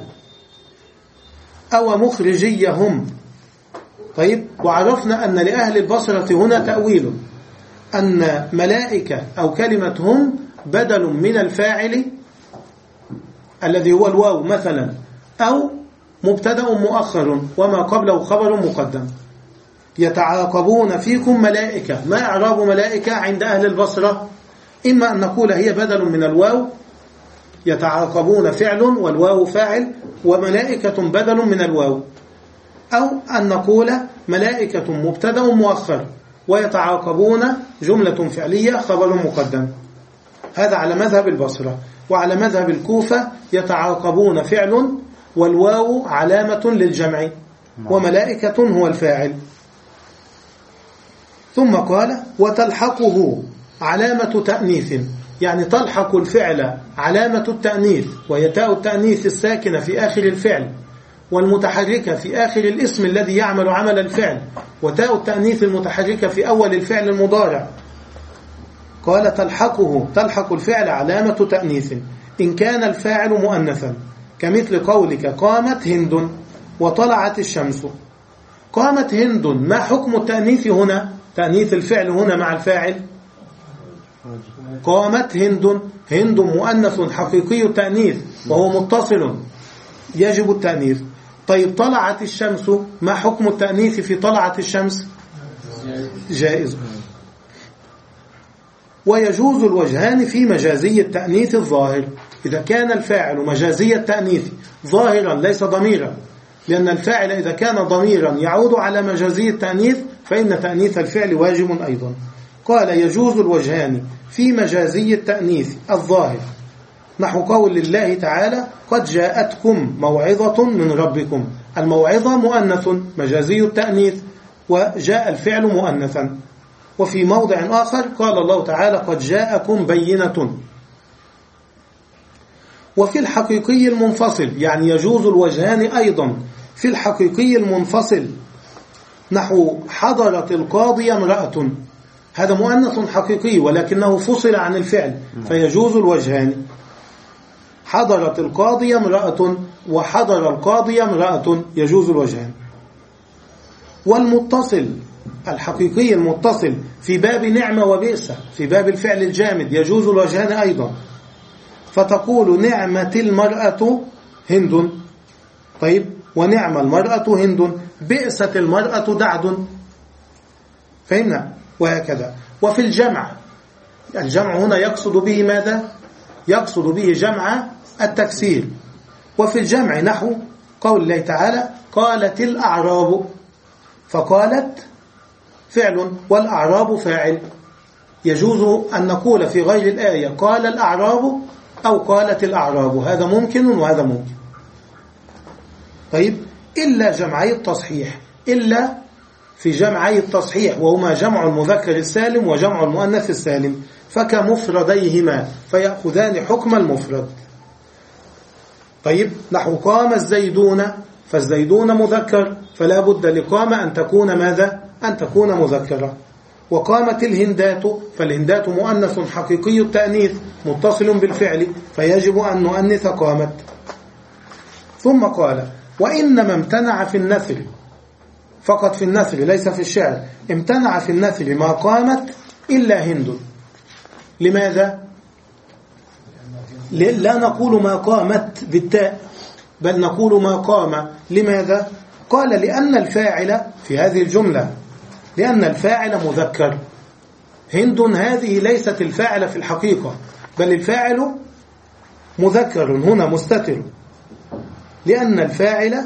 أو مخرجيهم. طيب، وعرفنا أن لأهل البصرة هنا تأويل، أن ملائكة أو كلمة هم بدل من الفاعل الذي هو الواو مثلا، أو مبتدأ مؤخر وما قبله خبر مقدم. يتعاقبون فيكم ملائكة. ما إعراب ملائكة عند أهل البصرة؟ إما أن نقول هي بدل من الواو، يتعاقبون فعل والواو فاعل، وملائكة بدل من الواو، أو أن نقول ملائكة مبتدأ مؤخر ويتعاقبون جملة فعلية خبر مقدم. هذا على مذهب البصرة. وعلى مذهب الكوفة يتعاقبون فعل والواو علامة للجمع وملائكة هو الفاعل. ثم قال وتلحقه علامة تأنيث، يعني تلحق الفعل علامة التأنيث، وهي تاء التأنيث الساكنة في آخر الفعل والمتحركة في آخر الاسم الذي يعمل عمل الفعل، وتاء التأنيث المتحركة في أول الفعل المضارع. قال تلحقه، تلحق الفعل علامة تأنيث إن كان الفاعل مؤنثا، كمثل قولك قامت هند وطلعت الشمس. قامت هند، ما حكم التأنيث هنا؟ تأنيث الفعل هنا مع الفاعل. قامت هند، هند مؤنث حقيقي التأنيث وهو متصل يجب التأنيث. طيب طلعت الشمس، ما حكم التأنيث في طلعت الشمس؟ جائز. ويجوز الوجهان في مجازي التأنيث الظاهر. إذا كان الفاعل مجازي التأنيث ظاهرا ليس ضميرا، لأن الفاعل إذا كان ضميرا يعود على مجازي التأنيث فإن تأنيث الفعل واجب أيضا. قال يجوز الوجهان في مجازي التأنيث الظاهر، نحو قول الله تعالى قد جاءتكم موعظة من ربكم. الموعظة مؤنث مجازي التأنيث، وجاء الفعل مؤنثا. وفي موضع آخر قال الله تعالى قد جاءكم بينة. وفي الحقيقي المنفصل، يعني يجوز الوجهان أيضا في الحقيقي المنفصل، نحو حضرت القاضي امرأة، هذا مؤنث حقيقي ولكنه فصل عن الفعل فيجوز الوجهان. حضرت القاضي امرأة وحضر القاضي امرأة، يجوز الوجهان. والمتصل الحقيقي المتصل في باب نعمة وبئس، في باب الفعل الجامد، يجوز الوجهان أيضا. فتقول نعمة المرأة هند، طيب، ونعم المرأة هند، بئست المرأة دعد، فهمنا؟ وهكذا. وفي الجمع، الجمع هنا يقصد به ماذا؟ يقصد به جمع التكسير. وفي الجمع نحو قول الله تعالى قالت الأعراب، فقالت فعل والأعراب فاعل. يجوز أن نقول في غير الآية قال الأعراب أو قالت الأعراب، هذا ممكن وهذا ممكن. طيب، إلا جمعي التصحيح، إلا في جمعي التصحيح وهما جمع المذكر السالم وجمع المؤنث السالم، فكمفرديهما فيأخذان حكم المفرد. طيب، نحو قام الزيدون، فالزيدون مذكر فلا بد لقام أن تكون ماذا؟ أن تكون مذكرة. وقامت الهندات، فالهندات مؤنث حقيقي التأنيث متصل بالفعل فيجب أن نؤنث قامت. ثم قال وإنما امتنع في النثر، فقط في النثر ليس في الشعر، امتنع في النثر ما قامت إلا هند. لماذا؟ لا نقول ما قامت بالتاء بل نقول ما قام. لماذا؟ قال لأن الفاعل في هذه الجملة، لأن الفاعل مذكر. هند هذه ليست الفاعل في الحقيقة، بل الفاعل مذكر هنا مستتر، لأن الفاعل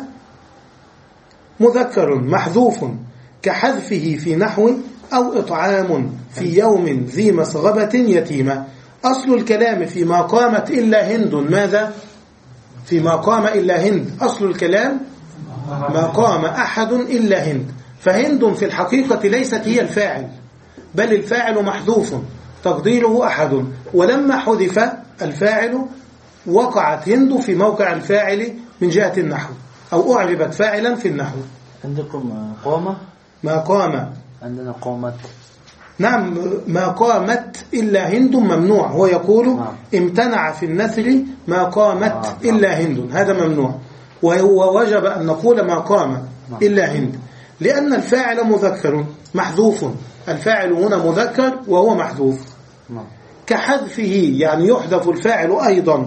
مذكر محذوف كحذفه في نحو أو إطعام في يوم ذي مسغبة يتيمة. أصل الكلام فيما قامت إلا هند ماذا؟ فيما قام إلا هند، أصل الكلام ما قام أحد إلا هند، فهند في الحقيقة ليست هي الفاعل بل الفاعل محذوف تقديره أحد، ولما حذف الفاعل وقعت هند في موقع الفاعل من جهة النحو، أو أعربت فاعلا في النحو. عندكم قامة؟ ما قام، عندنا قامت. نعم، ما قامت إلا هند ممنوع، هو يقول نعم. امتنع في النثر ما قامت آه. إلا هند، هذا ممنوع. وهو وجب أن نقول ما قام نعم. إلا هند، لأن الفاعل مذكر محذوف، الفاعل هنا مذكر وهو محذوف نعم. كحذفه، يعني يحذف الفاعل أيضا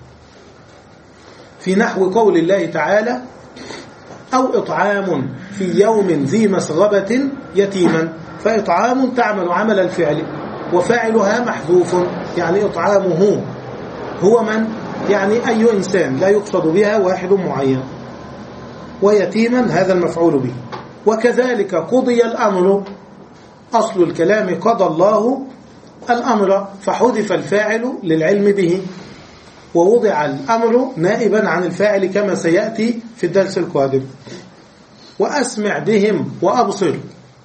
في نحو قول الله تعالى أو إطعام في يوم ذي مسغبة يتيما، فإطعام تعمل عمل الفعل وفاعلها محذوف، يعني إطعامه هو من؟ يعني أي إنسان لا يقصد بها واحد معين، ويتيما هذا المفعول به. وكذلك قضي الأمر، أصل الكلام قضى الله الأمر، فحذف الفاعل للعلم به ووضع الأمر نائبا عن الفاعل كما سيأتي في الدرس القادم. وأسمع بهم وأبصر،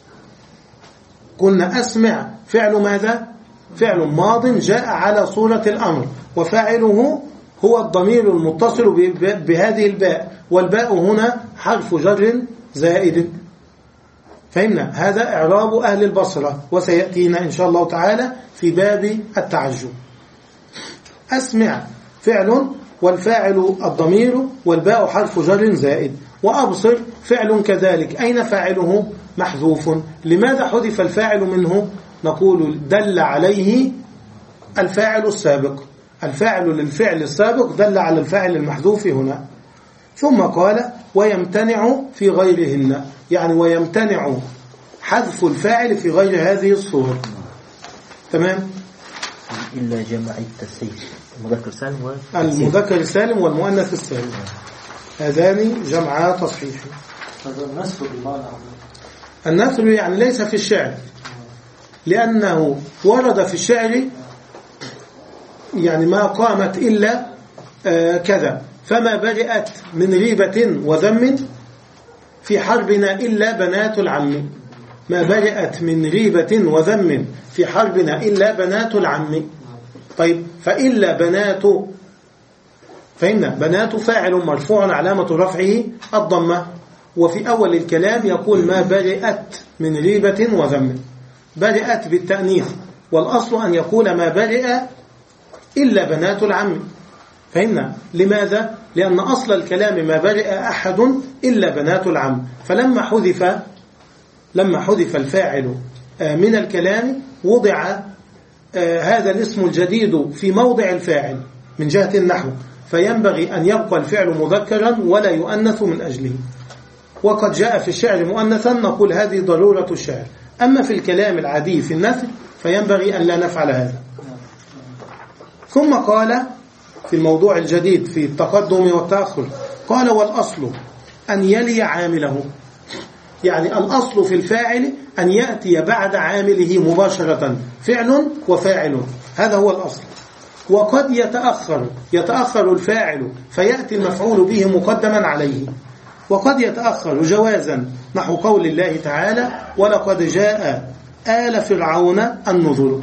قلنا أسمع فعل ماذا؟ فعل ماض جاء على صورة الأمر، وفاعله هو الضمير المتصل بهذه الباء، والباء هنا حرف جر زائد. فهمنا؟ هذا إعراب أهل البصرة، وسيأتينا إن شاء الله تعالى في باب التعجب. أسمع فعل والفاعل الضمير والباء حرف جر زائد. وأبصر فعل كذلك، أين فاعله؟ محذوف. لماذا حذف الفاعل منه؟ نقول دل عليه الفاعل السابق، الفاعل للفعل السابق دل على الفاعل المحذوف هنا. ثم قال ويمتنع في غيرهن، يعني ويمتنع حذف الفاعل في غير هذه الصور. تمام؟ إلا جمع التسير. المذكر سالم المذكر السالم والمؤنث السالم هذان جمعا تصحيح. هذا النسر بالمعنى النثر يعني ليس في الشعر، لأنه ورد في الشعر يعني ما قامت إلا آه كذا، فما برئت من ريبة وذم في حربنا إلا بنات العم. ما برئت من ريبة وذم في حربنا إلا بنات العم. طيب فإلا بنات، فإن بنات فاعل مرفوع علامة رفعه الضمة، وفي أول الكلام يقول ما برئت من ريبة وذم، برئت بالتأنيث، والأصل أن يقول ما برئ إلا بنات العم. فهمنا لماذا؟ لأن أصل الكلام ما برئ أحد إلا بنات العم، فلما حذف لما حذف الفاعل من الكلام وضع هذا الاسم الجديد في موضع الفاعل من جهة النحو، فينبغي أن يبقى الفعل مذكرا ولا يؤنث من أجله. وقد جاء في الشعر مؤنثا نقول هذه ضرورة الشعر، أما في الكلام العادي في النثر فينبغي أن لا نفعل هذا. ثم قال في الموضوع الجديد في التقدم والتأخر، قال والأصل أن يلي عامله، يعني الأصل في الفاعل أن يأتي بعد عامله مباشرة فعل وفاعل، هذا هو الأصل. وقد يتأخر يتأخر الفاعل فيأتي المفعول به مقدما عليه، وقد يتأخر جوازا نحو قول الله تعالى ولقد جاء آل فرعون النذر.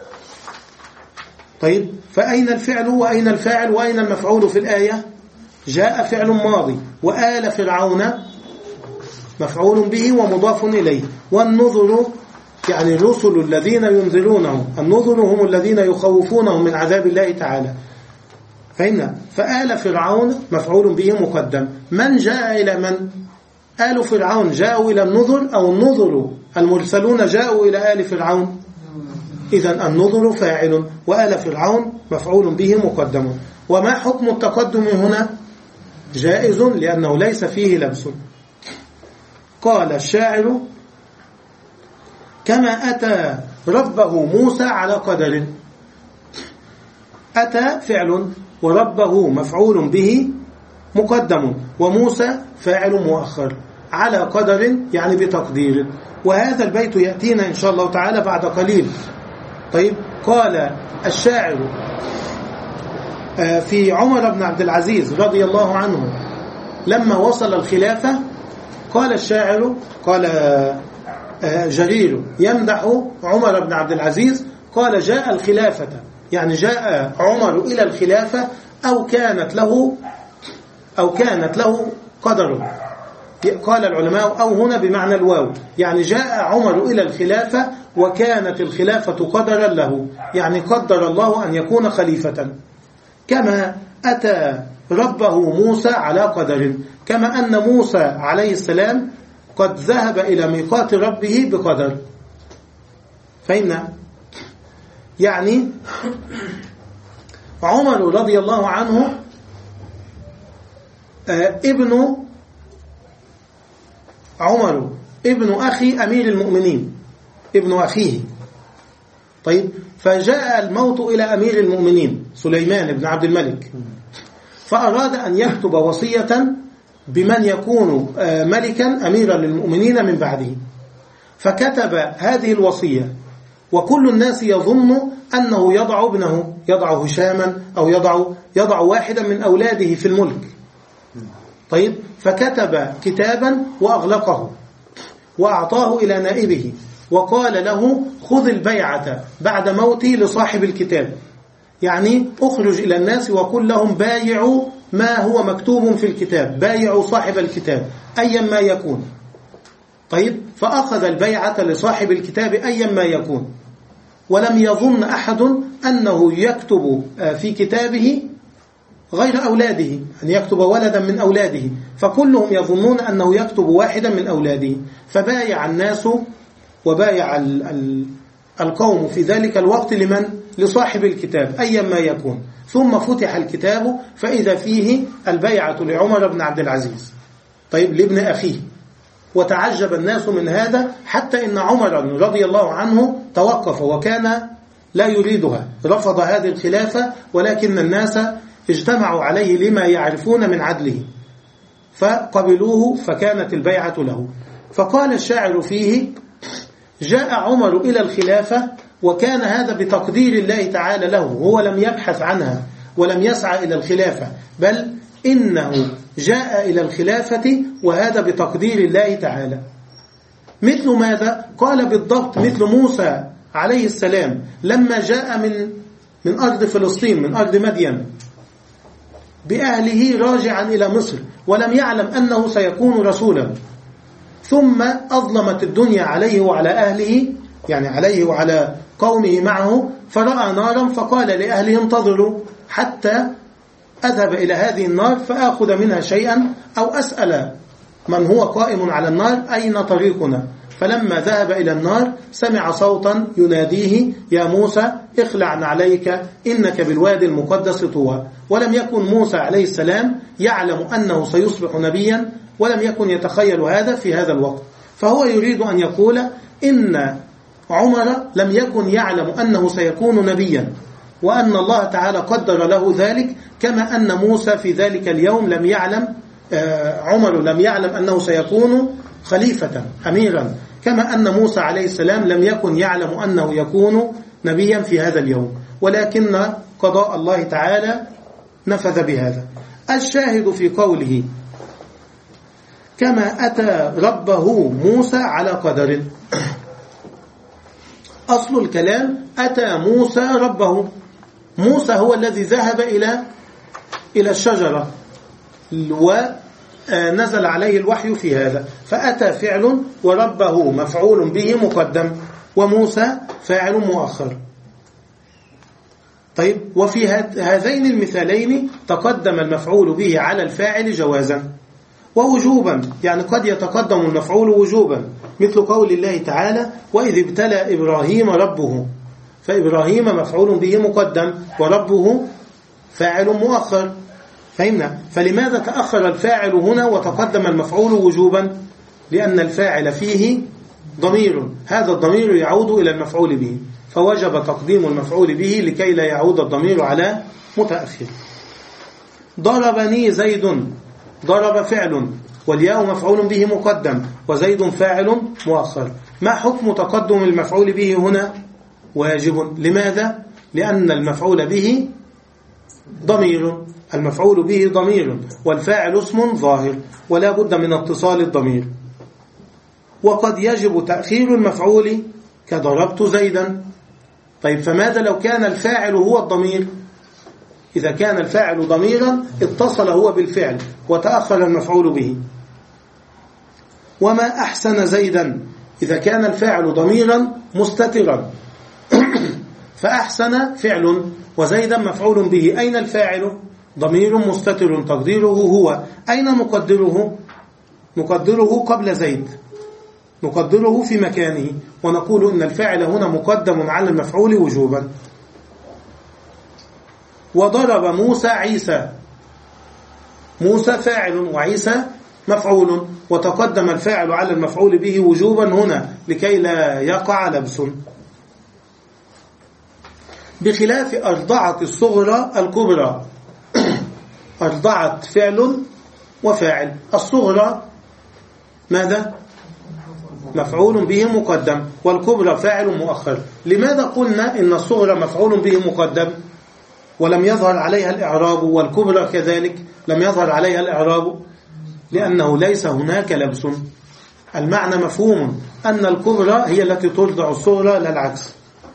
طيب فأين الفعل وأين الفاعل وأين المفعول في الآية؟ جاء فعل ماضي، وآل فرعون مفعول به ومضاف إليه، والنذر يعني الرسل الذين ينذرونهم، النذر هم الذين يخوفونهم من عذاب الله تعالى. فإن فآل فرعون مفعول به مقدم. من جاء إلى من؟ آل فرعون جاءوا إلى النذر، أو النذر المرسلون جاءوا إلى آل فرعون؟ إذن النذر فاعل وآل فرعون مفعول به مقدم. وما حكم التقدم هنا؟ جائز لأنه ليس فيه لبس. قال الشاعر كما أتى ربه موسى على قدر. أتى فعل وربه مفعول به مقدم، وموسى فاعل مؤخر، على قدر يعني بتقدير. وهذا البيت يأتينا إن شاء الله تعالى بعد قليل. طيب قال الشاعر في عمر بن عبد العزيز رضي الله عنه لما وصل الخلافة، قال الشاعر قال جرير يمدح عمر بن عبد العزيز، قال جاء الخلافة، يعني جاء عمر إلى الخلافة أو كانت له أو كانت له قدر. قال العلماء أو هنا بمعنى الواو، يعني جاء عمر إلى الخلافة وكانت الخلافة قدرا له، يعني قدر الله أن يكون خليفة. كما أتى ربه موسى على قدر، كما أن موسى عليه السلام قد ذهب إلى ميقات ربه بقدر. فإن يعني عمر رضي الله عنه ابن عمر ابن أخي أمير المؤمنين، ابن أخيه. طيب فجاء الموت إلى أمير المؤمنين سليمان بن عبد الملك، فأراد أن يكتب وصية بمن يكون ملكا أميرا للمؤمنين من بعده، فكتب هذه الوصية، وكل الناس يظن أنه يضع ابنه، يضع هشاما أو يضع يضع واحدا من أولاده في الملك. طيب فكتب كتابا وأغلقه وأعطاه إلى نائبه، وقال له خذ البيعة بعد موتي لصاحب الكتاب، يعني أخرج إلى الناس وقل لهم بايعوا ما هو مكتوب في الكتاب، بايعوا صاحب الكتاب أيا ما يكون. طيب فأخذ البيعة لصاحب الكتاب أيا ما يكون، ولم يظن أحد أنه يكتب في كتابه غير أولاده، أن يكتب ولدا من أولاده، فكلهم يظنون أنه يكتب واحدا من أولاده. فبايع الناس وبايع القوم في ذلك الوقت لمن؟ لصاحب الكتاب أيا ما يكون. ثم فتح الكتاب فإذا فيه البيعة لعمر بن عبد العزيز، طيب لابن أخيه. وتعجب الناس من هذا، حتى إن عمر رضي الله عنه توقف وكان لا يريدها، رفض هذه الخلافة، ولكن الناس اجتمعوا عليه لما يعرفون من عدله فقبلوه، فكانت البيعة له. فقال الشاعر فيه: جاء عمر إلى الخلافة وكان هذا بتقدير الله تعالى له، هو لم يبحث عنها ولم يسعى إلى الخلافة، بل إنه جاء إلى الخلافة وهذا بتقدير الله تعالى. مثل ماذا؟ قال بالضبط مثل موسى عليه السلام لما جاء من من أرض فلسطين، من أرض مدين بأهله راجعا إلى مصر، ولم يعلم أنه سيكون رسولا، ثم أظلمت الدنيا عليه وعلى أهله، يعني عليه وعلى قومه معه، فرأى نارا فقال لأهله: انتظروا حتى أذهب إلى هذه النار فآخذ منها شيئا، أو أسأل من هو قائم على النار أين طريقنا. فلما ذهب إلى النار سمع صوتا يناديه: يا موسى اخلع عليك إنك بالوادي المقدس طوى. ولم يكن موسى عليه السلام يعلم أنه سيصبح نبيا، ولم يكن يتخيل هذا في هذا الوقت. فهو يريد أن يقول إن عمر لم يكن يعلم أنه سيكون نبيا، وأن الله تعالى قدر له ذلك، كما أن موسى في ذلك اليوم لم يعلم، عمر لم يعلم أنه سيكون خليفة أميرا، كما أن موسى عليه السلام لم يكن يعلم أنه يكون نبيا في هذا اليوم، ولكن قضاء الله تعالى نفذ بهذا. الشاهد في قوله: كما أتى ربه موسى على قدر. أصل الكلام: أتى موسى ربه. موسى هو الذي ذهب إلى إلى الشجرة ونزل عليه الوحي في هذا، فأتى فعل وربه مفعول به مقدم، وموسى فاعل مؤخر. طيب، وفي هذين المثالين تقدم المفعول به على الفاعل جوازا ووجوبا، يعني قد يتقدم المفعول وجوبا، مثل قول الله تعالى: وإذ ابتلى إبراهيم ربه، فإبراهيم مفعول به مقدم وربه فاعل مؤخر. فهمنا؟ فلماذا تأخر الفاعل هنا وتقدم المفعول وجوبا؟ لأن الفاعل فيه ضمير، هذا الضمير يعود إلى المفعول به، فوجب تقديم المفعول به لكي لا يعود الضمير على متأخر. ضربني زيد، ضرب فعل والياء مفعول به مقدم وزيد فاعل مؤخر. ما حكم تقدم المفعول به هنا؟ واجب. لماذا؟ لأن المفعول به ضمير، المفعول به ضمير والفاعل اسم ظاهر، ولا بد من اتصال الضمير. وقد يجب تأخير المفعول كضربت زيدا. طيب، فماذا لو كان الفاعل هو الضمير؟ إذا كان الفاعل ضميرا اتصل هو بالفعل وتأخر المفعول به. وما أحسن زيدا، إذا كان الفاعل ضميرا مستترا فأحسن فعل وزيدا مفعول به. أين الفاعل؟ ضمير مستتر تقديره هو. أين نقدره؟ نقدره قبل زيد، نقدره في مكانه، ونقول إن الفاعل هنا مقدم على المفعول وجوبا. وضرب موسى عيسى، موسى فاعل وعيسى مفعول، وتقدم الفاعل على المفعول به وجوبا هنا لكي لا يقع لبس. بخلاف أرضعت الصغرى الكبرى، أرضعت فعل وفاعل، الصغرى ماذا؟ مفعول به مقدم، والكبرى فاعل مؤخر. لماذا قلنا إن الصغرى مفعول به مقدم ولم يظهر عليها الإعراب، والكبرى كذلك لم يظهر عليها الإعراب؟ لأنه ليس هناك لبس. المعنى مفهوم أن الكبرى هي التي ترضع الصغرى لا العكس.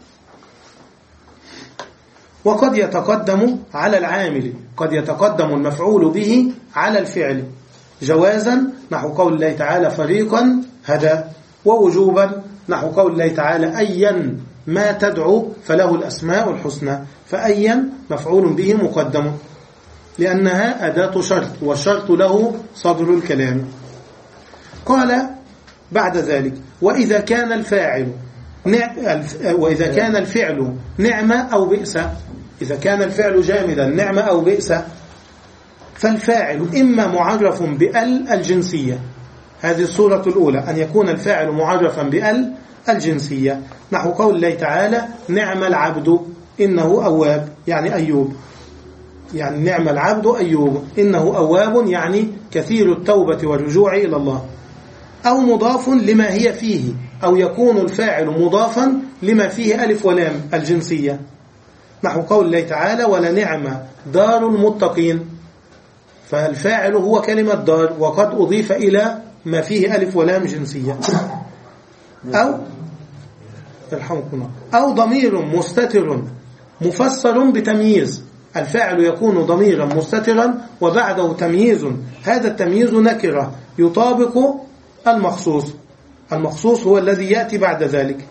وقد يتقدم على العامل، قد يتقدم المفعول به على الفعل جوازا، نحو قول الله تعالى: فريقا هدى. ووجوبا نحو قول الله تعالى: أيا ما تدعو فله الأسماء الحسنى. فأيا مفعول به مقدم لأنها أداة شرط، والشرط له صدر الكلام. قال بعد ذلك: وإذا كان الفاعل وإذا كان الفعل نعمة أو بئس، إذا كان الفعل جامدا نعمة أو بئس، فالفاعل إما معرف بأل الجنسية، هذه الصورة الأولى، أن يكون الفاعل معرفا بأل الجنسية، نحو قول الله تعالى نعم العبد إنه أواب، يعني أيوب، يعني نعم العبد أيوب إنه أواب، يعني كثير التوبة والرجوع إلى الله. أو مضاف لما هي فيه، أو يكون الفاعل مضافا لما فيه ألف ولام الجنسية، نحو قول الله تعالى ولنعم دار المتقين، فالفاعل هو كلمة دار وقد أضيف إلى ما فيه ألف ولام جنسية. أو الحمقنا أو ضمير مستتر مفسر بتمييز، الفاعل يكون ضميرا مستترا وبعده تمييز، هذا التمييز نكرة يطابق المخصوص، المخصوص هو الذي يأتي بعد ذلك،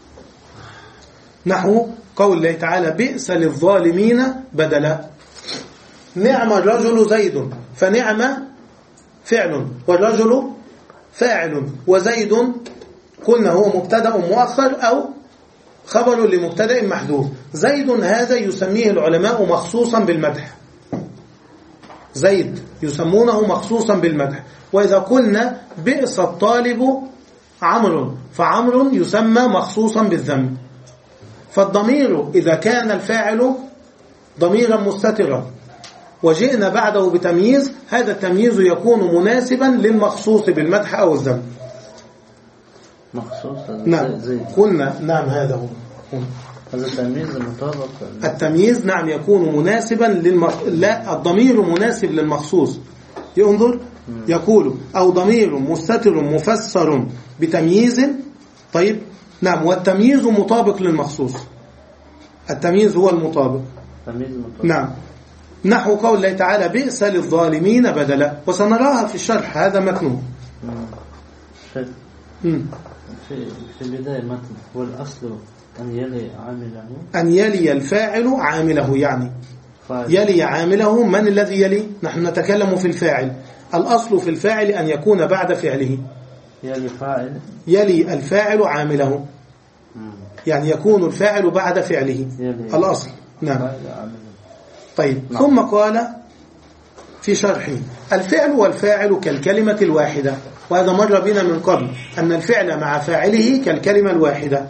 نحو قول الله تعالى بئس للظالمين بدلا. نعم الرجل زيد، فنعم فعل والرجل فاعل، وزيد قلنا هو مبتدأ مؤخر أو خبر لمبتدأ محذوف. زيد هذا يسميه العلماء مخصوصا بالمدح، زيد يسمونه مخصوصا بالمدح. وإذا قلنا بئس الطالب عمرو، فعمرو يسمى مخصوصا بالذم. فالضمير إذا كان الفاعل ضميرا مستترا وجئنا بعده بتمييز، هذا التمييز يكون مناسبا للمخصوص بالمدح أو الذم. مخصوص نعم قلنا نعم هذا هو هذا التمييز المطابق. التمييز نعم يكون مناسبا للمخ... لا الضمير مناسب للمخصوص. ينظر يقول أو ضمير مستتر مفسر بتمييز. طيب نعم، والتمييز مطابق للمخصوص، التمييز هو المطابق. تمييز مطابق. نعم، نحو قول الله تعالى بئس للظالمين بدلا، وسنراها في الشرح، هذا متنه. في في البداية المتن هو الأصل أن يلي عامله، أن يلي الفاعل عامله، يعني فاعل. يلي عامله، من الذي يلي؟ نحن نتكلم في الفاعل، الأصل في الفاعل أن يكون بعد فعله. يلي فاعل يلي الفاعل عامله، يعني يكون الفاعل بعد فعله الأصل. نعم. طيب نعم. ثم قال في شرحه الفعل والفاعل كالكلمة الواحدة، وهذا مر بنا من قبل أن الفعل مع فاعله كالكلمة الواحدة،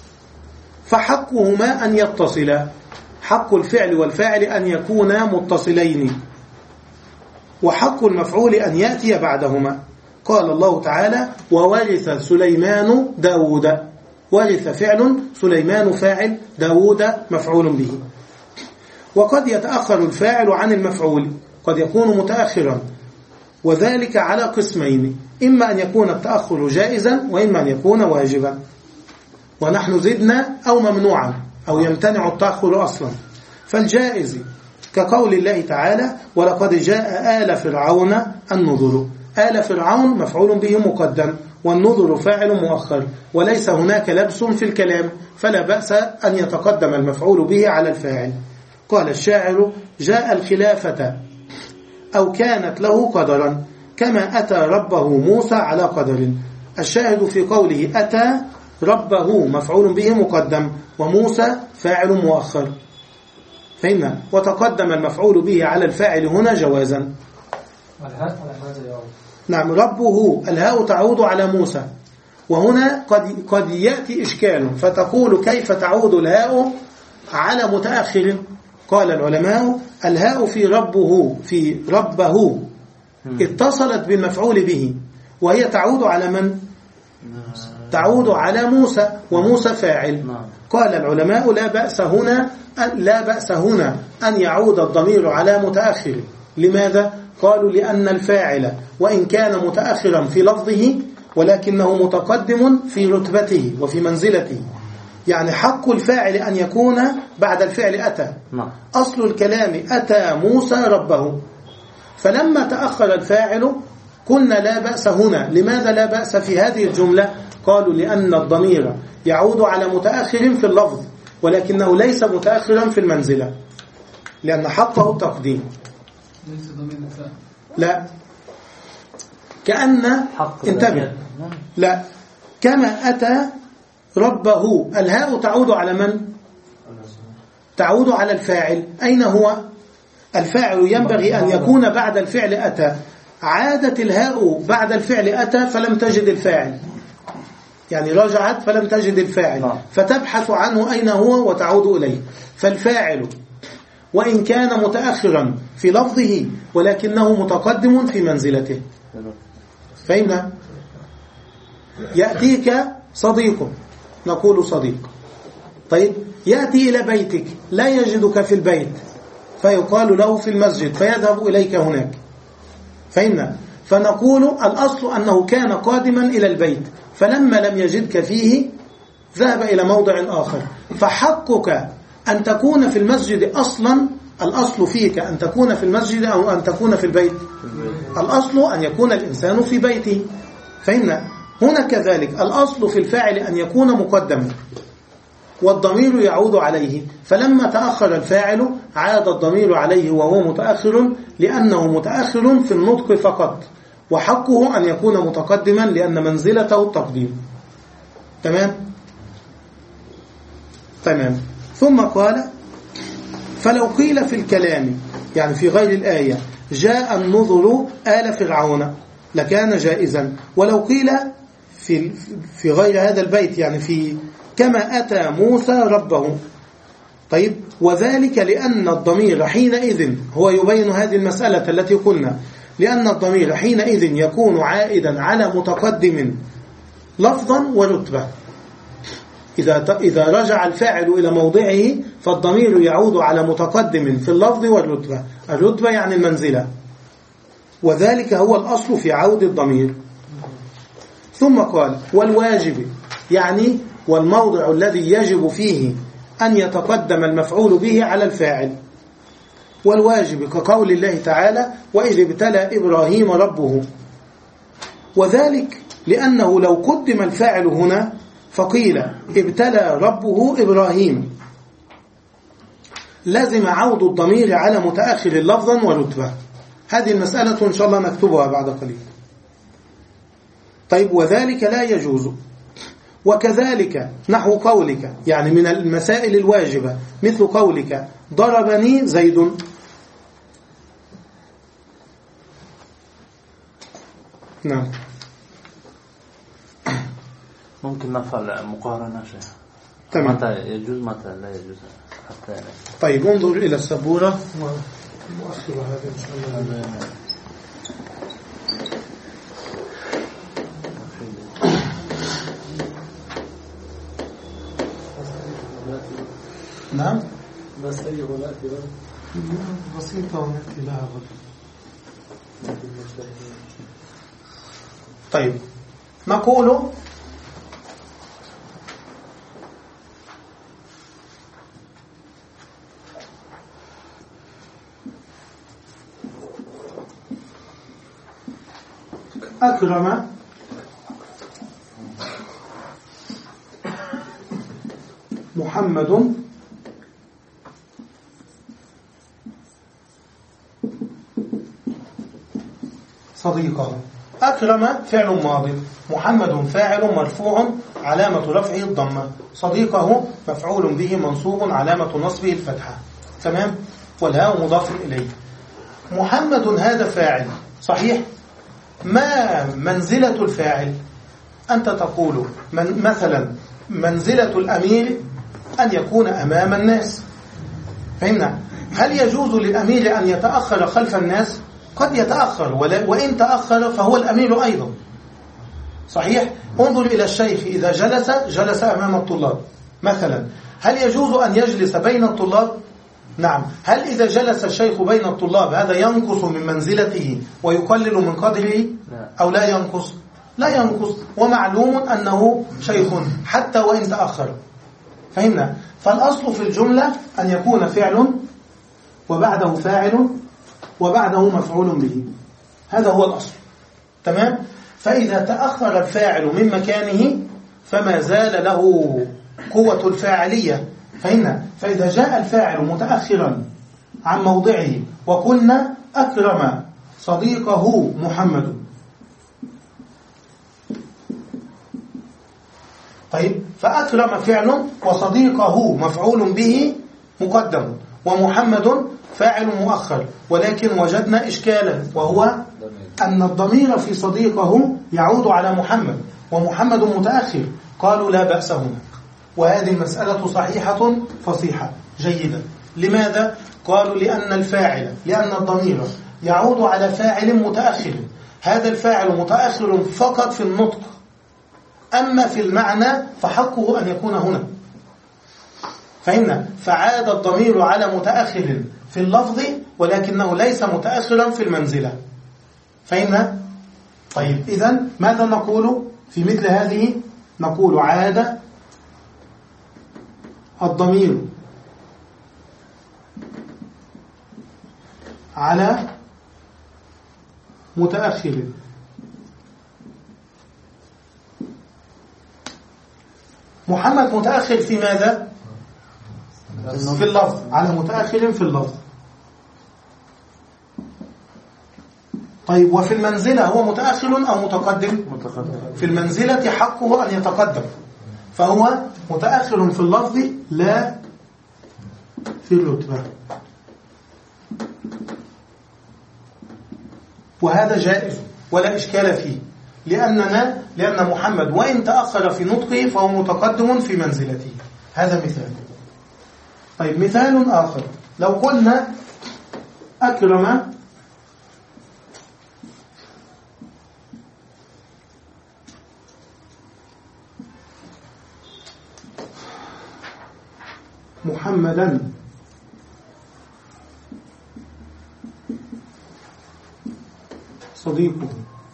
فحقهما أن يتصلا، حق الفعل والفاعل أن يكونا متصلين، وحق المفعول أن يأتي بعدهما. قال الله تعالى وورث سليمان داود، ورث فعل، سليمان فاعل، داود مفعول به. وقد يتأخر الفاعل عن المفعول، قد يكون متأخرا، وذلك على قسمين، إما أن يكون التأخر جائزا وإما أن يكون واجبا، ونحن زدنا أو ممنوعا أو يمتنع التأخر أصلا. فالجائز كقول الله تعالى ولقد جاء آل فرعون النذر، آل فرعون مفعول به مقدم والنذر فاعل مؤخر، وليس هناك لبس في الكلام، فلا بأس أن يتقدم المفعول به على الفاعل. قال الشاعر جاء الخلافة أو كانت له قدرا كما أتى ربه موسى على قدر. الشاهد في قوله أتى ربه مفعول به مقدم وموسى فاعل مؤخر، فإن وتقدم المفعول به على الفاعل هنا جوازا. نعم، ربه الهاء تعود على موسى، وهنا قد قد يأتي إشكال فتقول كيف تعود الهاء على متأخر؟ قال العلماء الهاء في ربه في ربه اتصلت بالمفعول به، وهي تعود على من؟ تعود على موسى، وموسى فاعل. قال العلماء لا بأس هنا لا بأس هنا أن يعود الضمير على متأخر. لماذا؟ قالوا لأن الفاعل وإن كان متأخرا في لفظه ولكنه متقدم في رتبته وفي منزلته، يعني حق الفاعل أن يكون بعد الفعل أتى. أصل الكلام أتى موسى ربه، فلما تأخر الفاعل قلنا لا بأس هنا. لماذا لا بأس في هذه الجملة؟ قالوا لأن الضمير يعود على متأخر في اللفظ ولكنه ليس متأخرا في المنزلة، لأن حقه التقديم. لا، كأن انتبه، لا، كما أتى ربه الهاء تعود على من؟ تعود على الفاعل. أين هو؟ الفاعل ينبغي أن يكون بعد الفعل أتى. عادت الهاء بعد الفعل أتى فلم تجد الفاعل، يعني رجعت فلم تجد الفاعل، فتبحث عنه أين هو وتعود إليه. فالفاعل وإن كان متأخرا في لفظه ولكنه متقدم في منزلته. فهمنا؟ يأتيك صديق، نقول صديق. طيب يأتي إلى بيتك لا يجدك في البيت، فيقال له في المسجد، فيذهب إليك هناك. فهمنا؟ فنقول الأصل أنه كان قادما إلى البيت، فلما لم يجدك فيه ذهب إلى موضع آخر. فحقك أن تكون في المسجد أصلا، الأصل فيك أن تكون في المسجد أو أن تكون في البيت. الأصل أن يكون الإنسان في بيته. فهمنا؟ هنا كذلك الأصل في الفاعل أن يكون مقدما والضمير يعود عليه، فلما تأخر الفاعل عاد الضمير عليه وهو متأخر لأنه متأخر في النطق فقط، وحقه أن يكون متقدما لأن منزلته التقديم. تمام؟ تمام. ثم قال فلو قيل في الكلام، يعني في غير الآية، جاء النذر آل فرعون لكان جائزا، ولو قيل في في غير هذا البيت، يعني في كما أتى موسى ربه. طيب وذلك لأن الضمير حينئذ، هو يبين هذه المسألة التي قلنا، لأن الضمير حينئذ يكون عائدا على متقدم لفظا ورتبة. إذا إذا رجع الفاعل إلى موضعه فالضمير يعود على متقدم في اللفظ والرتبة. الرتبة يعني المنزلة، وذلك هو الأصل في عود الضمير. ثم قال والواجب، يعني والموضع الذي يجب فيه أن يتقدم المفعول به على الفاعل. والواجب كقول الله تعالى وإذ ابتلى إبراهيم ربه، وذلك لأنه لو قدم الفاعل هنا فقيل ابتلى ربه إبراهيم لازم عود الضمير على متأخر لفظا ورتبة. هذه المسألة إن شاء الله نكتبها بعد قليل. طيب وذلك لا يجوز. وكذلك نحو قولك، يعني من المسائل الواجبة مثل قولك ضربني زيد. نعم. ممكن نفعل مقارنة شيء. تمام. متى يجوز متى لا يجوز حتى يعني. طيب انظر إلى السبورة ومؤخر هذا إن شاء الله. نعم. بس أي غلات بسيطة ونأتي لها غدا. طيب نقول أكرم محمد صديقه. أكرم فعل ماض، محمد فاعل مرفوع علامة رفعه الضمة، صديقه مفعول به منصوب علامة نصبه الفتحة. تمام. والهاء مضاف إليه. محمد هذا فاعل صحيح. ما منزلة الفاعل؟ أنت تقول من مثلا منزلة الأمير أن يكون أمام الناس. فهمنا؟ هل يجوز للأمير أن يتأخر خلف الناس؟ قد يتأخر، وإن تأخر فهو الأمير أيضا صحيح. انظر إلى الشيخ إذا جلس جلس أمام الطلاب مثلا، هل يجوز أن يجلس بين الطلاب؟ نعم. هل إذا جلس الشيخ بين الطلاب هذا ينقص من منزلته ويقلل من قدره أو لا ينقص؟ لا ينقص، ومعلوم أنه شيخ حتى وإن تأخر. فهمنا؟ فالأصل في الجملة أن يكون فعل وبعده فاعل وبعده مفعول به، هذا هو الأصل. تمام. فإذا تأخر الفاعل من مكانه فما زال له قوة الفاعلية. فهمنا؟ فإذا جاء الفاعل متأخرا عن موضعه وقلنا أكرم صديقه محمد، طيب فأكرم فعل وصديقه مفعول به مقدم، ومحمد فاعل مؤخر، ولكن وجدنا إشكالا، وهو أن الضمير في صديقه يعود على محمد ومحمد متأخر. قالوا لا بأس هنا، وهذه المسألة صحيحة فصيحة جيدة. لماذا؟ قالوا لأن الفاعل لأن الضمير يعود على فاعل متأخر، هذا الفاعل متأخر فقط في النطق، أما في المعنى فحقه أن يكون هنا. فهمنا؟ فعاد الضمير على متأخر في اللفظ ولكنه ليس متأخرا في المنزلة. فهمنا؟ طيب إذن ماذا نقول في مثل هذه؟ نقول عاد الضمير على متأخر محمد متأخر في ماذا؟ في اللفظ، على متأخر في اللفظ. طيب وفي المنزلة هو متأخر أو متقدم؟ متقدم. في المنزلة حقه أن يتقدم، فهو متأخر في اللفظ لا في الرتبة، وهذا جائز ولا إشكال فيه، لأننا لأن محمد وإن تأخر في نطقه فهو متقدم في منزلته. هذا مثال. طيب مثال آخر، لو قلنا أكرم محمدا صديقه،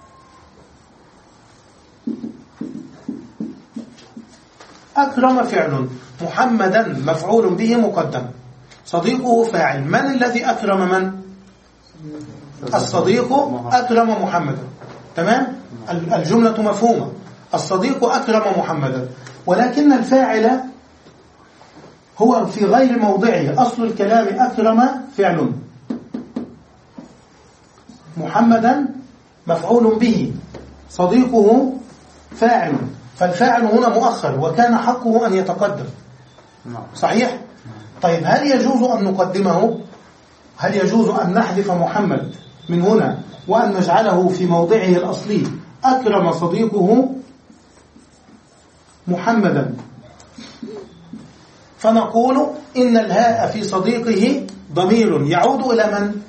أكرم فعل، محمدا مفعول به مقدم، صديقه فاعل. من الذي أكرم من؟ الصديق أكرم محمدا. تمام؟ الجملة مفهومة. الصديق أكرم محمدا، ولكن الفاعل هو في غير موضعه. أصل الكلام أكرم فعل، محمدا مفعول به، صديقه فاعل، فالفاعل هنا مؤخر وكان حقه أن يتقدم. صحيح؟ طيب هل يجوز أن نقدمه؟ هل يجوز أن نحذف محمد من هنا وأن نجعله في موضعه الأصلي أكرم صديقه محمدا، فنقول إن الهاء في صديقه ضمير يعود إلى من؟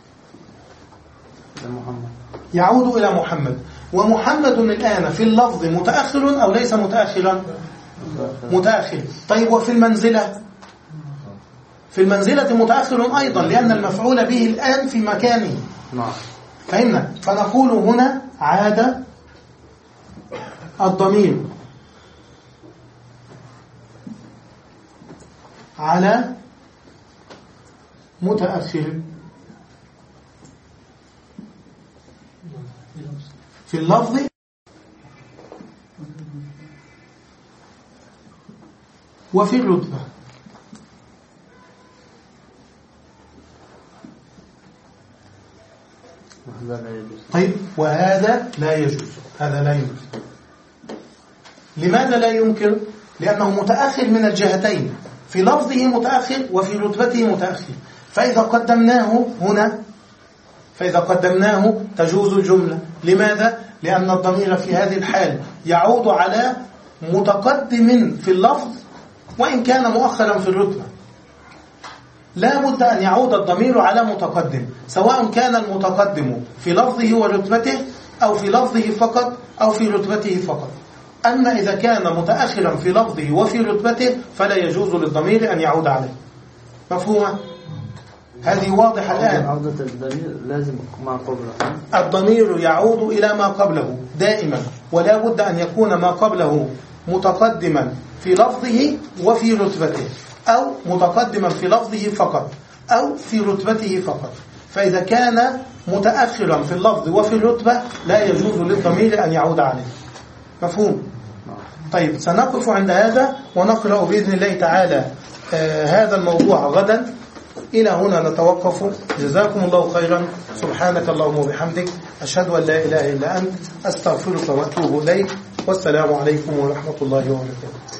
يعود إلى محمد، ومحمد الآن في اللفظ متأخر أو ليس متأخرا؟ متأخر. طيب وفي المنزلة؟ في المنزلة متأخر أيضا، لأن المفعول به الآن في مكانه. فهمنا؟ فنقول هنا عاد الضمير على متأخر في اللفظ وفي الرتبة. طيب وهذا لا يجوز، هذا لا يمكن. لماذا لا يمكن؟ لأنه متأخر من الجهتين، في لفظه متأخر وفي رتبته متأخر، فإذا قدمناه هنا فإذا قدمناه تجوز الجملة. لماذا؟ لأن الضمير في هذه الحال يعود على متقدم في اللفظ وإن كان مؤخرا في الرتبة. لا بد أن يعود الضمير على متقدم، سواء كان المتقدم في لفظه ورتبته أو في لفظه فقط أو في رتبته فقط. أما إذا كان متأخرا في لفظه وفي رتبته فلا يجوز للضمير أن يعود عليه. مفهومة؟ هذه واضحة الآن. عودة الضمير لازم ما قبله. الضمير يعود إلى ما قبله دائما، ولا بد أن يكون ما قبله متقدما في لفظه وفي رتبته، أو متقدما في لفظه فقط أو في رتبته فقط. فإذا كان متأخرا في اللفظ وفي الرتبة لا يجوز للضمير أن يعود عليه. مفهوم؟ طيب سنقف عند هذا ونقرأ بإذن الله تعالى آه هذا الموضوع غدا. إلى هنا نتوقف. جزاكم الله خيرا. سبحانك اللهم وبحمدك، أشهد أن لا إله إلا أنت، أستغفرك وأتوب إليك، والسلام عليكم ورحمة الله وبركاته.